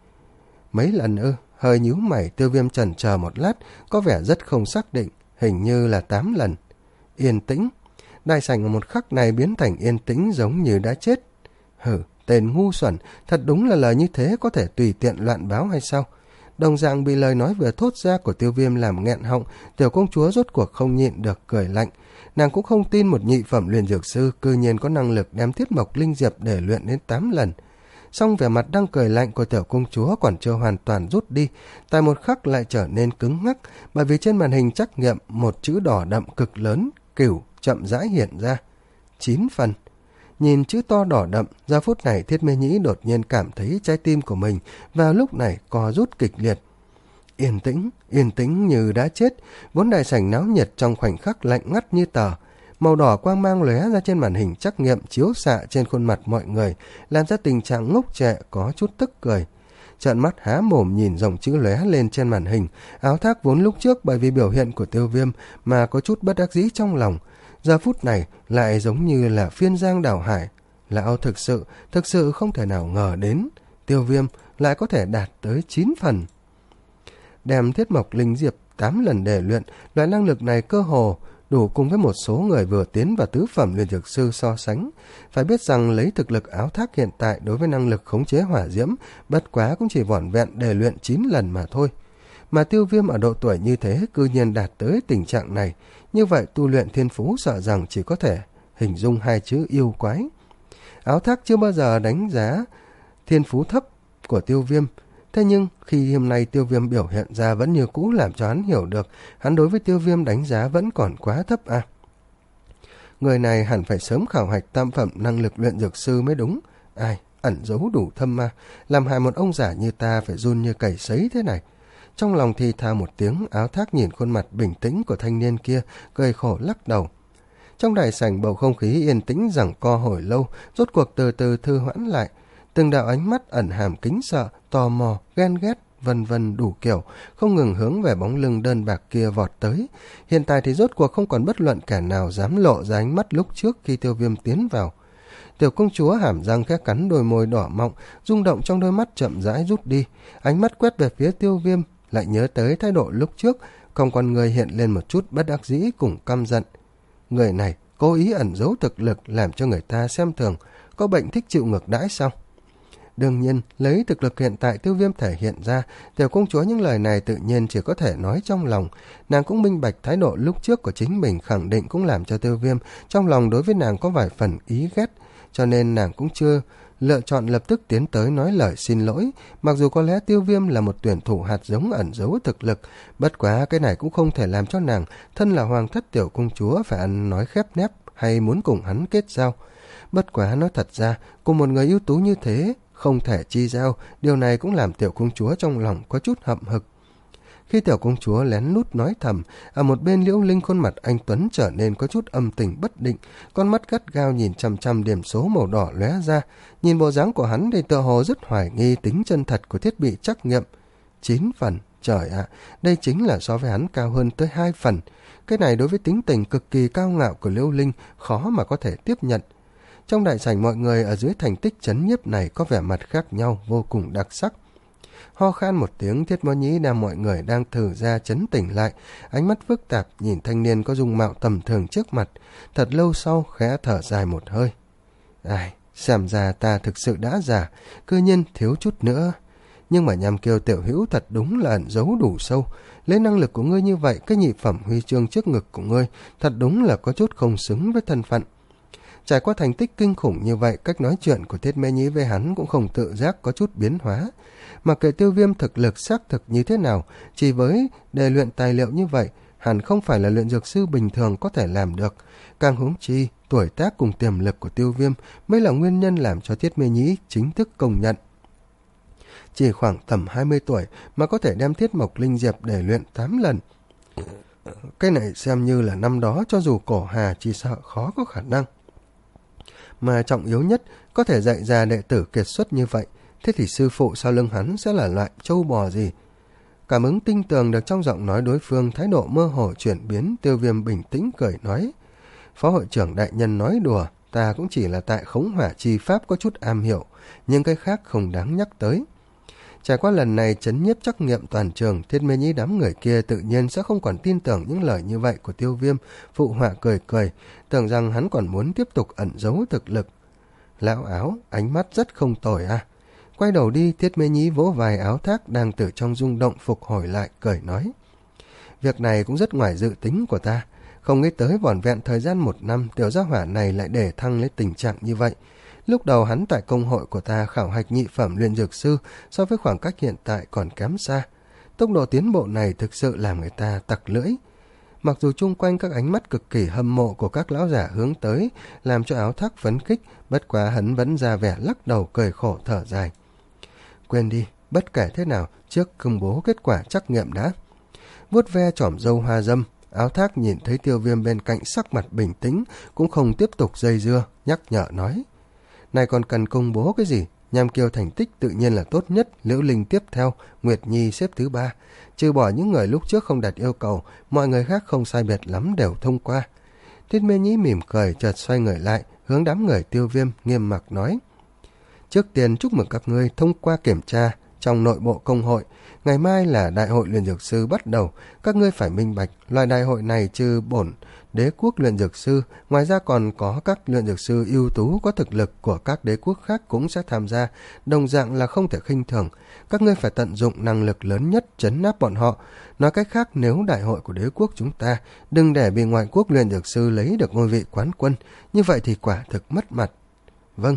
Mấy lần ư? Hơi nhíu mày, Tiêu Viêm chần chờ một lát, có vẻ rất không xác định, hình như là tám lần. Yên tĩnh. Đại sảnh ở một khắc này biến thành yên tĩnh giống như đã chết. Hử, tên ngu xuẩn, thật đúng là lời như thế có thể tùy tiện loạn báo hay sao? Đồng dạng bị lời nói vừa thốt ra của Tiêu Viêm làm nghẹn họng, tiểu công chúa rốt cuộc không nhịn được cười lạnh. Nàng cũng không tin một nhị phẩm luyện dược sư cư nhiên có năng lực đem thiết mộc linh diệp để luyện đến tám lần. Song vẻ mặt đang cười lạnh của tiểu công chúa còn chưa hoàn toàn rút đi, tại một khắc lại trở nên cứng ngắc, bởi vì trên màn hình trắc nghiệm một chữ đỏ đậm cực lớn, Cửu, chậm rãi hiện ra. Chín phần. Nhìn chữ to đỏ đậm, giờ phút này Thiết Mê Nhĩ đột nhiên cảm thấy trái tim của mình vào lúc này co rút kịch liệt. Yên tĩnh, yên tĩnh như đã chết, vốn đại sảnh náo nhiệt trong khoảnh khắc lạnh ngắt như tờ. Màu đỏ quang mang lóe ra trên màn hình trắc nghiệm chiếu xạ trên khuôn mặt mọi người, làm ra tình trạng ngốc trệ có chút tức cười. Trợn mắt há mồm nhìn dòng chữ lóe lên trên màn hình, Áo Thác vốn lúc trước bởi vì biểu hiện của Tiêu Viêm mà có chút bất đắc dĩ trong lòng, giờ phút này lại giống như là phiên giang đảo hải. Lão thực sự, thực sự không thể nào ngờ đến, Tiêu Viêm lại có thể đạt tới chín phần. Đem thiết mộc linh diệp tám lần để luyện, loại năng lực này cơ hồ đủ cùng với một số người vừa tiến vào tứ phẩm luyện dược sư so sánh. Phải biết rằng lấy thực lực Áo Thác hiện tại đối với năng lực khống chế hỏa diễm, bất quá cũng chỉ vỏn vẹn để luyện chín lần mà thôi. Mà Tiêu Viêm ở độ tuổi như thế cư nhiên đạt tới tình trạng này, như vậy tu luyện thiên phú sợ rằng chỉ có thể hình dung hai chữ yêu quái. Áo Thác chưa bao giờ đánh giá thiên phú thấp của Tiêu Viêm, thế nhưng khi hôm nay Tiêu Viêm biểu hiện ra vẫn như cũ làm cho hắn hiểu được hắn đối với Tiêu Viêm đánh giá vẫn còn quá thấp à. Người này hẳn phải sớm khảo hạch tam phẩm năng lực luyện dược sư mới đúng. Ai, ẩn giấu đủ thâm ma, làm hại một ông giả như ta phải run như cầy sấy thế này. Trong lòng thì tha một tiếng, Áo Thác nhìn khuôn mặt bình tĩnh của thanh niên kia, cười khổ lắc đầu. Trong đại sảnh bầu không khí yên tĩnh giằng co hồi lâu, rốt cuộc từ từ thư hoãn lại. Từng đạo ánh mắt ẩn hàm kính sợ, tò mò, ghen ghét, vân vân đủ kiểu, không ngừng hướng về bóng lưng đơn bạc kia vọt tới. Hiện tại thì rốt cuộc không còn bất luận kẻ nào dám lộ ra ánh mắt lúc trước khi Tiêu Viêm tiến vào. Tiểu công chúa hàm răng khẽ cắn đôi môi đỏ mọng, rung động trong đôi mắt chậm rãi rút đi, ánh mắt quét về phía Tiêu Viêm, lại nhớ tới thái độ lúc trước, không con người hiện lên một chút bất đắc dĩ cùng căm giận. Người này cố ý ẩn giấu thực lực làm cho người ta xem thường, có bệnh thích chịu ngược đãi sao? Đương nhiên, lấy thực lực hiện tại Tiêu Viêm thể hiện ra, tiểu công chúa những lời này tự nhiên chỉ có thể nói trong lòng. Nàng cũng minh bạch thái độ lúc trước của chính mình khẳng định cũng làm cho Tiêu Viêm trong lòng đối với nàng có vài phần ý ghét, cho nên nàng cũng chưa lựa chọn lập tức tiến tới nói lời xin lỗi, mặc dù có lẽ Tiêu Viêm là một tuyển thủ hạt giống ẩn giấu thực lực, bất quá cái này cũng không thể làm cho nàng, thân là hoàng thất tiểu công chúa, phải ăn nói khép nép hay muốn cùng hắn kết giao. Bất quá nói thật ra, cùng một người ưu tú như thế, không thể chi giao, điều này cũng làm tiểu công chúa trong lòng có chút hậm hực. Khi tiểu công chúa lén lút nói thầm, ở một bên Liễu Linh khuôn mặt anh Tuấn trở nên có chút âm tình bất định, con mắt gắt gao nhìn chằm chằm điểm số màu đỏ lóe ra, nhìn bộ dáng của hắn thì tựa hồ rất hoài nghi tính chân thật của thiết bị trắc nghiệm. Chín phần, trời ạ, à, đây chính là so với hắn cao hơn tới hai phần. Cái này đối với tính tình cực kỳ cao ngạo của Liễu Linh khó mà có thể tiếp nhận. Trong đại sảnh mọi người ở dưới thành tích chấn nhiếp này có vẻ mặt khác nhau vô cùng đặc sắc. Ho khan một tiếng, Thiết Mõ Nhĩ đem mọi người đang thử ra chấn tỉnh lại, ánh mắt phức tạp nhìn thanh niên có dung mạo tầm thường trước mặt, thật lâu sau khẽ thở dài một hơi. Ai, xem ra ta thực sự đã già, cư nhiên thiếu chút nữa. Nhưng mà Nham Kiêu tiểu hữu thật đúng là ẩn giấu đủ sâu. Lấy năng lực của ngươi như vậy, cái nhị phẩm huy chương trước ngực của ngươi thật đúng là có chút không xứng với thân phận. Trải qua thành tích kinh khủng như vậy, cách nói chuyện của Thiết Mễ Nhĩ với hắn cũng không tự giác có chút biến hóa. Mà kể Tiêu Viêm thực lực xác thực như thế nào, chỉ với đề luyện tài liệu như vậy, hẳn không phải là luyện dược sư bình thường có thể làm được. Càng huống chi, tuổi tác cùng tiềm lực của Tiêu Viêm mới là nguyên nhân làm cho Thiết Mễ Nhĩ chính thức công nhận. Chỉ khoảng tầm hai mươi tuổi mà có thể đem Thiết Mộc Linh Diệp để luyện tám lần. Cái này xem như là năm đó cho dù Cổ Hà chỉ sợ khó có khả năng. Mà trọng yếu nhất, có thể dạy ra đệ tử kiệt xuất như vậy, thế thì sư phụ sau lưng hắn sẽ là loại trâu bò gì? Cảm ứng tinh tường được trong giọng nói đối phương, thái độ mơ hồ chuyển biến. Tiêu Viêm bình tĩnh cười nói: Phó hội trưởng đại nhân nói đùa, ta cũng chỉ là tại khống hỏa chi pháp có chút am hiểu, nhưng cái khác không đáng nhắc tới. Trải qua lần này chấn nhiếp trắc nghiệm toàn trường, Thiết Mễ Nhĩ đám người kia tự nhiên sẽ không còn tin tưởng những lời như vậy của Tiêu Viêm. Phụ họa cười cười, tưởng rằng hắn còn muốn tiếp tục ẩn giấu thực lực. Lão Áo, ánh mắt rất không tồi à. Quay đầu đi, Thiết Mễ Nhĩ vỗ vài Áo Thác đang từ trong rung động phục hồi lại, cười nói: Việc này cũng rất ngoài dự tính của ta. Không nghĩ tới vỏn vẹn thời gian một năm, tiểu gia hỏa này lại để thăng lên tình trạng như vậy. Lúc đầu hắn tại công hội của ta khảo hạch nhị phẩm luyện dược sư, so với khoảng cách hiện tại còn kém xa. Tốc độ tiến bộ này thực sự làm người ta tặc lưỡi. Mặc dù chung quanh các ánh mắt cực kỳ hâm mộ của các lão giả hướng tới, làm cho Áo Thác phấn khích, bất quá hắn vẫn ra vẻ lắc đầu cười khổ thở dài. Quên đi, bất kể thế nào, trước công bố kết quả trắc nghiệm đã. Vuốt ve chỏm râu hoa dâm, Áo Thác nhìn thấy Tiêu Viêm bên cạnh sắc mặt bình tĩnh, cũng không tiếp tục dây dưa, nhắc nhở nói: Này còn cần công bố cái gì? Nham Kiêu thành tích tự nhiên là tốt nhất, Liễu Linh tiếp theo, Nguyệt Nhi xếp thứ ba. Trừ bỏ những người lúc trước không đặt yêu cầu, mọi người khác không sai biệt lắm đều thông qua. Thiết Mễ Nhĩ mỉm cười, chợt xoay người lại, hướng đám người Tiêu Viêm nghiêm mặt nói: Trước tiên chúc mừng các ngươi thông qua kiểm tra trong nội bộ công hội. Ngày mai là đại hội luyện dược sư bắt đầu. Các ngươi phải minh bạch, loại đại hội này trừ bổn đế quốc luyện dược sư, ngoài ra còn có các luyện dược sư ưu tú có thực lực của các đế quốc khác cũng sẽ tham gia, đồng dạng là không thể khinh thường. Các ngươi phải tận dụng năng lực lớn nhất trấn áp bọn họ. Nói cách khác, nếu đại hội của đế quốc chúng ta đừng để bị ngoại quốc luyện dược sư lấy được ngôi vị quán quân, như vậy thì quả thực mất mặt. Vâng.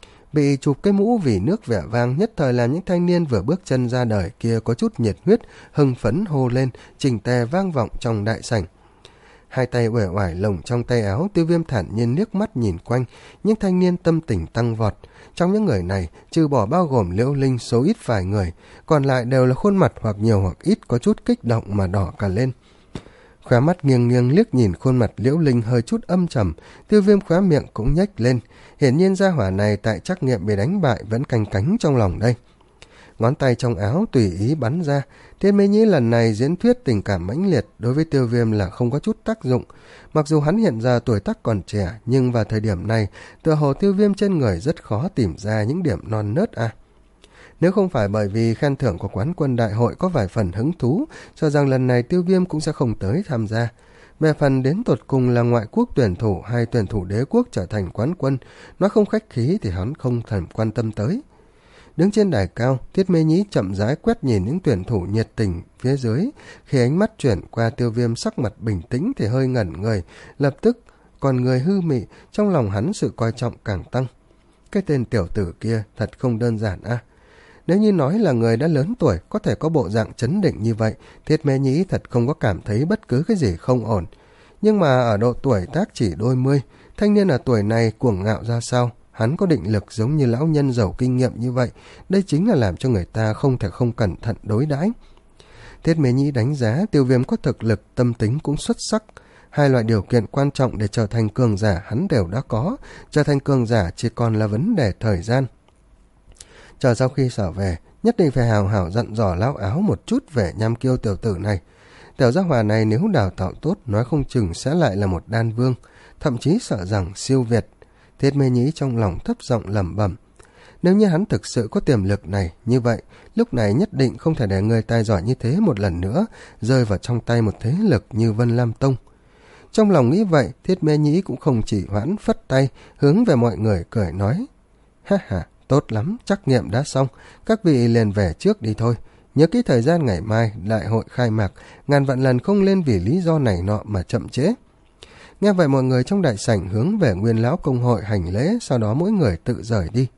Bị chụp cái mũ vì nước vẻ vang nhất thời làm những thanh niên vừa bước chân ra đời kia có chút nhiệt huyết, hưng phấn hô lên, chỉnh tề vang vọng trong đại sảnh. Hai tay uể oải lồng trong tay áo, Tiêu Viêm thản nhiên liếc mắt nhìn quanh, những thanh niên tâm tình tăng vọt. Trong những người này, trừ bỏ bao gồm Liễu Linh số ít vài người, còn lại đều là khuôn mặt hoặc nhiều hoặc ít có chút kích động mà đỏ cả lên. Khóe mắt nghiêng nghiêng liếc nhìn khuôn mặt Liễu Linh hơi chút âm trầm, Tiêu Viêm khóe miệng cũng nhếch lên. Hiển nhiên gia hỏa này tại trắc nghiệm bị đánh bại vẫn canh cánh trong lòng đây. Ngón tay trong áo tùy ý bắn ra. Thiết Mễ Nhĩ lần này diễn thuyết tình cảm mãnh liệt đối với Tiêu Viêm là không có chút tác dụng. Mặc dù hắn hiện giờ tuổi tác còn trẻ, nhưng vào thời điểm này, tựa hồ Tiêu Viêm trên người rất khó tìm ra những điểm non nớt à. Nếu không phải bởi vì khen thưởng của quán quân đại hội có vài phần hứng thú, cho rằng lần này Tiêu Viêm cũng sẽ không tới tham gia. Về phần đến tột cùng là ngoại quốc tuyển thủ hay tuyển thủ đế quốc trở thành quán quân, nói không khách khí thì hắn không thèm quan tâm tới. Đứng trên đài cao, Thiết Mễ Nhĩ chậm rãi quét nhìn những tuyển thủ nhiệt tình phía dưới. Khi ánh mắt chuyển qua Tiêu Viêm, sắc mặt bình tĩnh thì hơi ngẩn người, lập tức còn người hư mị, trong lòng hắn sự coi trọng càng tăng. Cái tên tiểu tử kia thật không đơn giản à. Nếu như nói là người đã lớn tuổi có thể có bộ dạng chấn định như vậy, Thiết Mễ Nhĩ thật không có cảm thấy bất cứ cái gì không ổn. Nhưng mà ở độ tuổi tác chỉ đôi mươi, thanh niên ở tuổi này cuồng ngạo ra sao? Hắn có định lực giống như lão nhân giàu kinh nghiệm như vậy, đây chính là làm cho người ta không thể không cẩn thận đối đãi. Thiết Mễ Nhĩ đánh giá Tiêu Viêm có thực lực, tâm tính cũng xuất sắc. Hai loại điều kiện quan trọng để trở thành cường giả hắn đều đã có, trở thành cường giả chỉ còn là vấn đề thời gian. Chờ sau khi trở về, nhất định phải hào hảo dặn dò lão áo một chút về Nham Kiêu tiểu tử này. Tiểu gia hỏa này nếu đào tạo tốt, nói không chừng sẽ lại là một đan vương, thậm chí sợ rằng siêu việt. Thiết Mễ Nhĩ trong lòng thấp giọng lẩm bẩm. Nếu như hắn thực sự có tiềm lực này, như vậy, lúc này nhất định không thể để người tài giỏi như thế một lần nữa rơi vào trong tay một thế lực như Vân Lam Tông. Trong lòng nghĩ vậy, Thiết Mễ Nhĩ cũng không chỉ hoãn, phất tay, hướng về mọi người cười nói. Ha ha, tốt lắm, trắc nghiệm đã xong, các vị liền về trước đi thôi. Nhớ kỹ thời gian ngày mai, đại hội khai mạc, ngàn vạn lần không lên vì lý do này nọ mà chậm trễ. Nghe vậy mọi người trong đại sảnh hướng về Nguyên lão công hội hành lễ, sau đó mỗi người tự rời đi.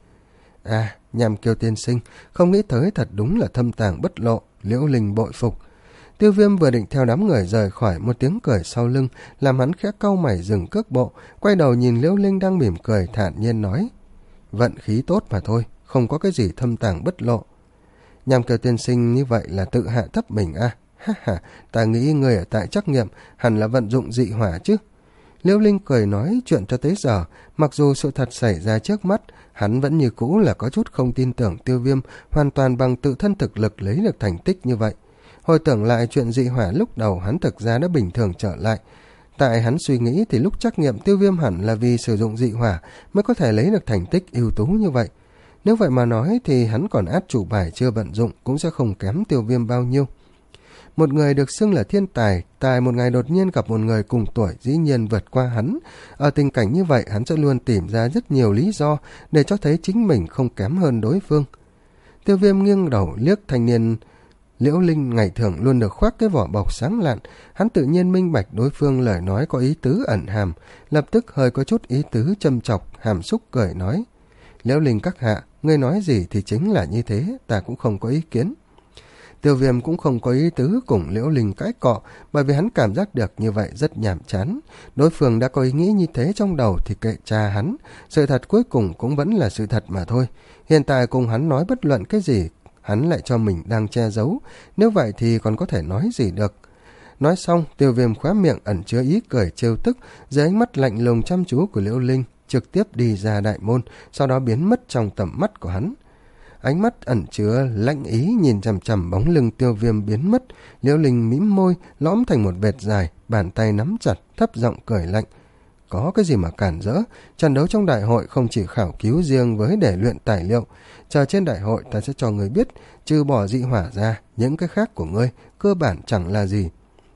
À, Nham Kiêu tiên sinh, không nghĩ tới thật đúng là thâm tàng bất lộ, Liễu Linh bội phục. Tiêu Viêm vừa định theo đám người rời khỏi, một tiếng cười sau lưng làm hắn khẽ cau mày dừng cước bộ, quay đầu nhìn Liễu Linh đang mỉm cười thản nhiên nói. Vận khí tốt mà thôi, không có cái gì thâm tàng bất lộ. Nham Kiêu tiên sinh như vậy là tự hạ thấp mình à? Ha ha, ta nghĩ người ở tại trắc nghiệm hẳn là vận dụng dị hỏa chứ. Liễu Linh cười nói, chuyện cho tới giờ, mặc dù sự thật xảy ra trước mắt, hắn vẫn như cũ là có chút không tin tưởng Tiêu Viêm hoàn toàn bằng tự thân thực lực lấy được thành tích như vậy. Hồi tưởng lại chuyện dị hỏa lúc đầu, hắn thực ra đã bình thường trở lại. Tại hắn suy nghĩ thì lúc trắc nghiệm Tiêu Viêm hẳn là vì sử dụng dị hỏa mới có thể lấy được thành tích ưu tú như vậy. Nếu vậy mà nói thì hắn còn át chủ bài chưa vận dụng cũng sẽ không kém Tiêu Viêm bao nhiêu. Một người được xưng là thiên tài, tại một ngày đột nhiên gặp một người cùng tuổi dĩ nhiên vượt qua hắn. Ở tình cảnh như vậy, hắn sẽ luôn tìm ra rất nhiều lý do để cho thấy chính mình không kém hơn đối phương. Tiêu Viêm nghiêng đầu liếc thanh niên Liễu Linh ngày thường luôn được khoác cái vỏ bọc sáng lạn, hắn tự nhiên minh bạch đối phương lời nói có ý tứ ẩn hàm, lập tức hơi có chút ý tứ châm chọc, hàm xúc cười nói. Liễu Linh các hạ, ngươi nói gì thì chính là như thế, ta cũng không có ý kiến. Tiêu Viêm cũng không có ý tứ cùng Liễu Linh cãi cọ, bởi vì hắn cảm giác được như vậy rất nhàm chán. Đối phương đã có ý nghĩ như thế trong đầu thì kệ cha hắn, sự thật cuối cùng cũng vẫn là sự thật mà thôi. Hiện tại cùng hắn nói bất luận cái gì, hắn lại cho mình đang che giấu, nếu vậy thì còn có thể nói gì được. Nói xong, Tiêu Viêm khóe miệng ẩn chứa ý cười trêu tức, dưới ánh mắt lạnh lùng chăm chú của Liễu Linh, trực tiếp đi ra đại môn, sau đó biến mất trong tầm mắt của hắn. Ánh mắt ẩn chứa lãnh ý nhìn chằm chằm bóng lưng Tiêu Viêm biến mất, Liễu Linh mím môi, lõm thành một vệt dài, bàn tay nắm chặt, thấp giọng cười lạnh. Có cái gì mà cản rỡ, trận đấu trong đại hội không chỉ khảo cứu riêng với để luyện tài liệu, chờ trên đại hội ta sẽ cho người biết, trừ bỏ dị hỏa ra, những cái khác của ngươi cơ bản chẳng là gì.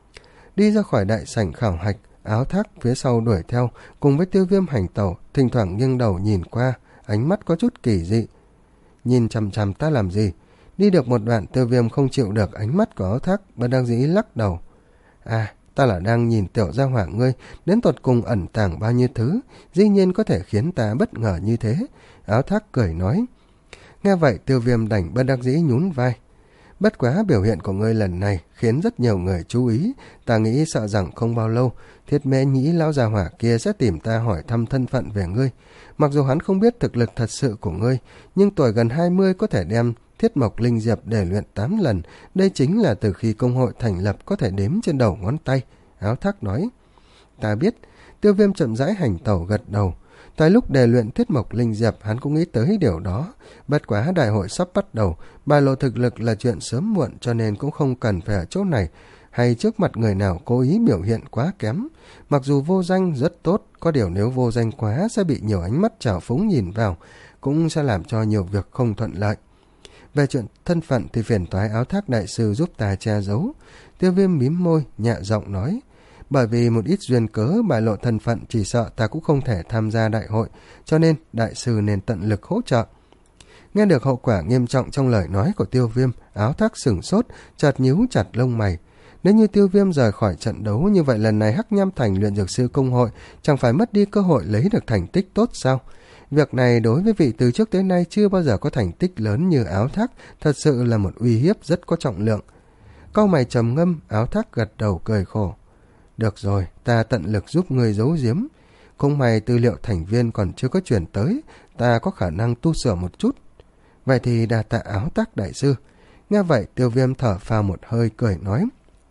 Đi ra khỏi đại sảnh khảo hạch, Áo Thác phía sau đuổi theo, cùng với Tiêu Viêm hành tẩu, thỉnh thoảng nghiêng đầu nhìn qua, ánh mắt có chút kỳ dị. Nhìn chằm chằm ta làm gì? Đi được một đoạn, Tiêu Viêm không chịu được ánh mắt của Áo Thác, bất đắc dĩ lắc đầu. À, ta là đang nhìn tiểu gia hỏa ngươi, đến tột cùng ẩn tàng bao nhiêu thứ, dĩ nhiên có thể khiến ta bất ngờ như thế. Áo Thác cười nói. Nghe vậy, Tiêu Viêm đành bất đắc dĩ nhún vai. Bất quá biểu hiện của ngươi lần này khiến rất nhiều người chú ý, ta nghĩ sợ rằng không bao lâu, Thiết Mễ Nhĩ lão già hỏa kia sẽ tìm ta hỏi thăm thân phận về ngươi. Mặc dù hắn không biết thực lực thật sự của ngươi, nhưng tuổi gần hai mươi có thể đem Thiết Mộc Linh Diệp để luyện tám lần, đây chính là từ khi công hội thành lập có thể đếm trên đầu ngón tay. Áo Thác nói. Ta biết. Tiêu Viêm chậm rãi hành tẩu gật đầu. Tại lúc đề luyện Thiết Mộc Linh Diệp, hắn cũng nghĩ tới điều đó. Bất quá đại hội sắp bắt đầu, bài lộ thực lực là chuyện sớm muộn, cho nên cũng không cần phải ở chỗ này hay trước mặt người nào cố ý biểu hiện quá kém. Mặc dù vô danh rất tốt, có điều nếu vô danh quá sẽ bị nhiều ánh mắt trào phúng nhìn vào, cũng sẽ làm cho nhiều việc không thuận lợi. Về chuyện thân phận thì phiền toái Áo Thác đại sư giúp ta che giấu. Tiêu Viêm mím môi, nhẹ giọng nói. Bởi vì một ít duyên cớ bại lộ thân phận, chỉ sợ ta cũng không thể tham gia đại hội, cho nên đại sư nên tận lực hỗ trợ. Nghe được hậu quả nghiêm trọng trong lời nói của Tiêu Viêm, Áo Thác sửng sốt, chợt nhíu chặt lông mày. Nếu như Tiêu Viêm rời khỏi trận đấu, như vậy lần này Hắc Nham Thành luyện dược sư công hội chẳng phải mất đi cơ hội lấy được thành tích tốt sao? Việc này đối với vị từ trước tới nay chưa bao giờ có thành tích lớn như Áo Thác thật sự là một uy hiếp rất có trọng lượng. Cau mày trầm ngâm, Áo Thác gật đầu cười khổ. Được rồi, ta tận lực giúp người giấu giếm. Không may tư liệu thành viên còn chưa có chuyển tới, ta có khả năng tu sửa một chút. Vậy thì đà tạ Áo Thác đại sư. Nghe vậy, Tiêu Viêm thở phào một hơi cười nói.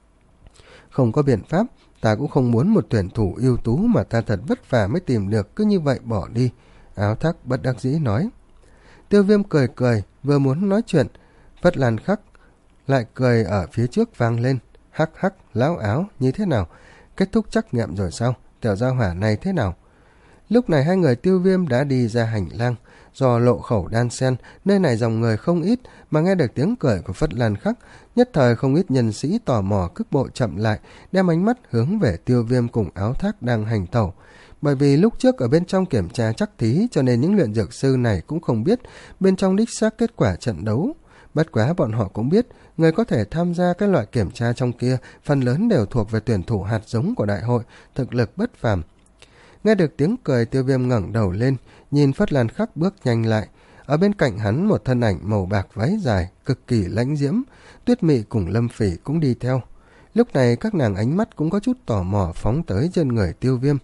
Không có biện pháp, ta cũng không muốn một tuyển thủ ưu tú mà ta thật vất vả mới tìm được cứ như vậy bỏ đi. Áo Thác bất đắc dĩ nói. Tiêu Viêm cười cười, vừa muốn nói chuyện, Phất Lan Khắc lại cười ở phía trước vang lên. Hắc hắc, lão Áo, như thế nào? Kết thúc trắc nghiệm rồi sao? Tiểu gia hỏa này thế nào? Lúc này hai người Tiêu Viêm đã đi ra hành lang, Do lộ khẩu đan xen, nơi này dòng người không ít, mà nghe được tiếng cười của Phất Lan Khắc, nhất thời không ít nhân sĩ tò mò cước bộ chậm lại, đem ánh mắt hướng về Tiêu Viêm cùng Áo Thác đang hành tẩu. Bởi vì lúc trước ở bên trong kiểm tra chắc thí, cho nên những luyện dược sư này cũng không biết bên trong đích xác kết quả trận đấu. Bất quá bọn họ cũng biết, người có thể tham gia cái loại kiểm tra trong kia phần lớn đều thuộc về tuyển thủ hạt giống của đại hội, thực lực bất phàm. Nghe được tiếng cười, Tiêu Viêm ngẩng đầu lên, nhìn Phất Lan Khắc bước nhanh lại. Ở bên cạnh hắn một thân ảnh màu bạc váy dài, cực kỳ lãnh diễm. Tuyết Mị cùng Lâm Phỉ cũng đi theo. Lúc này các nàng ánh mắt cũng có chút tò mò phóng tới trên người Tiêu Viêm.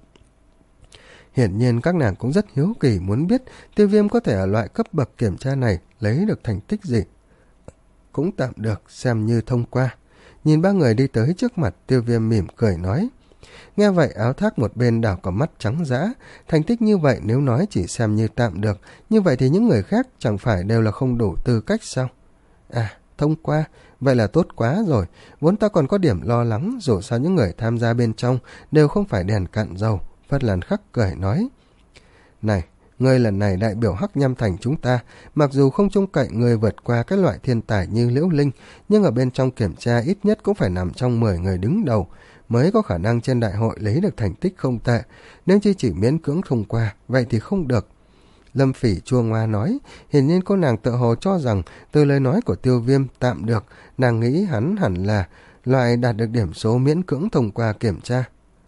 Hiển nhiên các nàng cũng rất hiếu kỳ muốn biết Tiêu Viêm có thể ở loại cấp bậc kiểm tra này lấy được thành tích gì. Cũng tạm được, xem như thông qua. Nhìn ba người đi tới trước mặt, Tiêu Viêm mỉm cười nói. Nghe vậy, Áo Thác một bên đảo có mắt trắng dã. Thành tích như vậy nếu nói chỉ xem như tạm được, như vậy thì những người khác chẳng phải đều là không đủ tư cách sao? À, thông qua, vậy là tốt quá rồi. Vốn ta còn có điểm lo lắng, dù sao những người tham gia bên trong đều không phải đèn cạn dầu. Phất Lan Khắc cười nói. Này, ngươi lần này đại biểu Hắc Nham Thành chúng ta, mặc dù không trông cậy người vượt qua các loại thiên tài như Liễu Linh, nhưng ở bên trong kiểm tra ít nhất cũng phải nằm trong mười người đứng đầu, mới có khả năng trên đại hội lấy được thành tích không tệ. Nếu chỉ chỉ miễn cưỡng thông qua, vậy thì không được. Lâm Phỉ chua ngoa nói, hiển nhiên cô nàng tự hồ cho rằng từ lời nói của Tiêu Viêm tạm được, nàng nghĩ hắn hẳn là loại đạt được điểm số miễn cưỡng thông qua kiểm tra.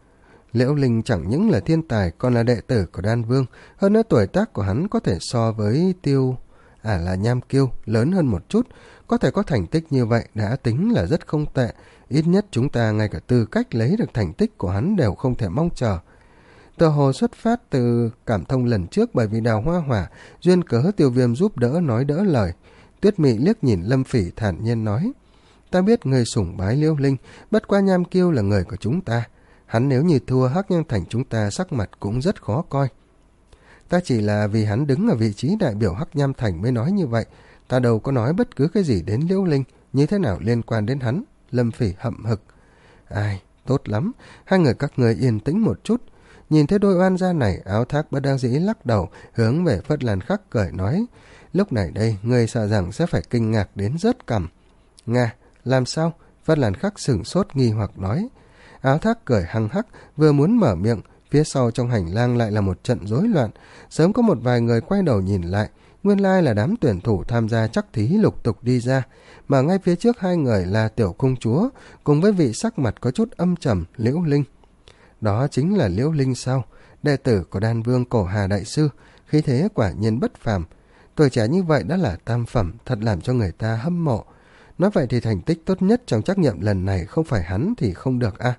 Liễu Linh chẳng những là thiên tài, còn là đệ tử của Đan Vương, hơn nữa tuổi tác của hắn có thể so với Tiêu, à là Nham Kiêu, lớn hơn một chút, có thể có thành tích như vậy đã tính là rất không tệ, ít nhất chúng ta ngay cả tư cách lấy được thành tích của hắn đều không thể mong chờ. Tờ hồ xuất phát từ cảm thông lần trước bởi vì Đào Hoa Hỏa, duyên cớ Tiêu Viêm giúp đỡ nói đỡ lời. Tuyết Mị liếc nhìn Lâm Phỉ thản nhiên nói, ta biết người sủng bái Liễu Linh, bất qua Nham Kiêu là người của chúng ta. Hắn nếu như thua Hắc Nham Thành chúng ta sắc mặt cũng rất khó coi. Ta chỉ là vì hắn đứng ở vị trí đại biểu Hắc Nham Thành mới nói như vậy. Ta đâu có nói bất cứ cái gì đến Liễu Linh, như thế nào liên quan đến hắn. Lâm Phỉ hậm hực. Ai, tốt lắm, hai người các người yên tĩnh một chút. Nhìn thấy đôi oan gia này, Áo Thác bất đắc dĩ lắc đầu, hướng về Phất Lan Khắc cười nói. Lúc này đây, người sợ rằng sẽ phải kinh ngạc đến rớt cằm. Nga, làm sao? Phất Lan Khắc sửng sốt nghi hoặc nói. Áo Thác cười hăng hắc, vừa muốn mở miệng, phía sau trong hành lang lại là một trận rối loạn. Sớm có một vài người quay đầu nhìn lại, nguyên lai là đám tuyển thủ tham gia chắc thí lục tục đi ra, mà ngay phía trước hai người là Tiểu Công Chúa, cùng với vị sắc mặt có chút âm trầm Liễu Linh. Đó chính là Liễu Linh sao? Đệ tử của Đan Vương Cổ Hà Đại Sư, khí thế quả nhiên bất phàm. Tuổi trẻ như vậy đã là tam phẩm, thật làm cho người ta hâm mộ. Nói vậy thì thành tích tốt nhất trong trắc nghiệm lần này không phải hắn thì không được à?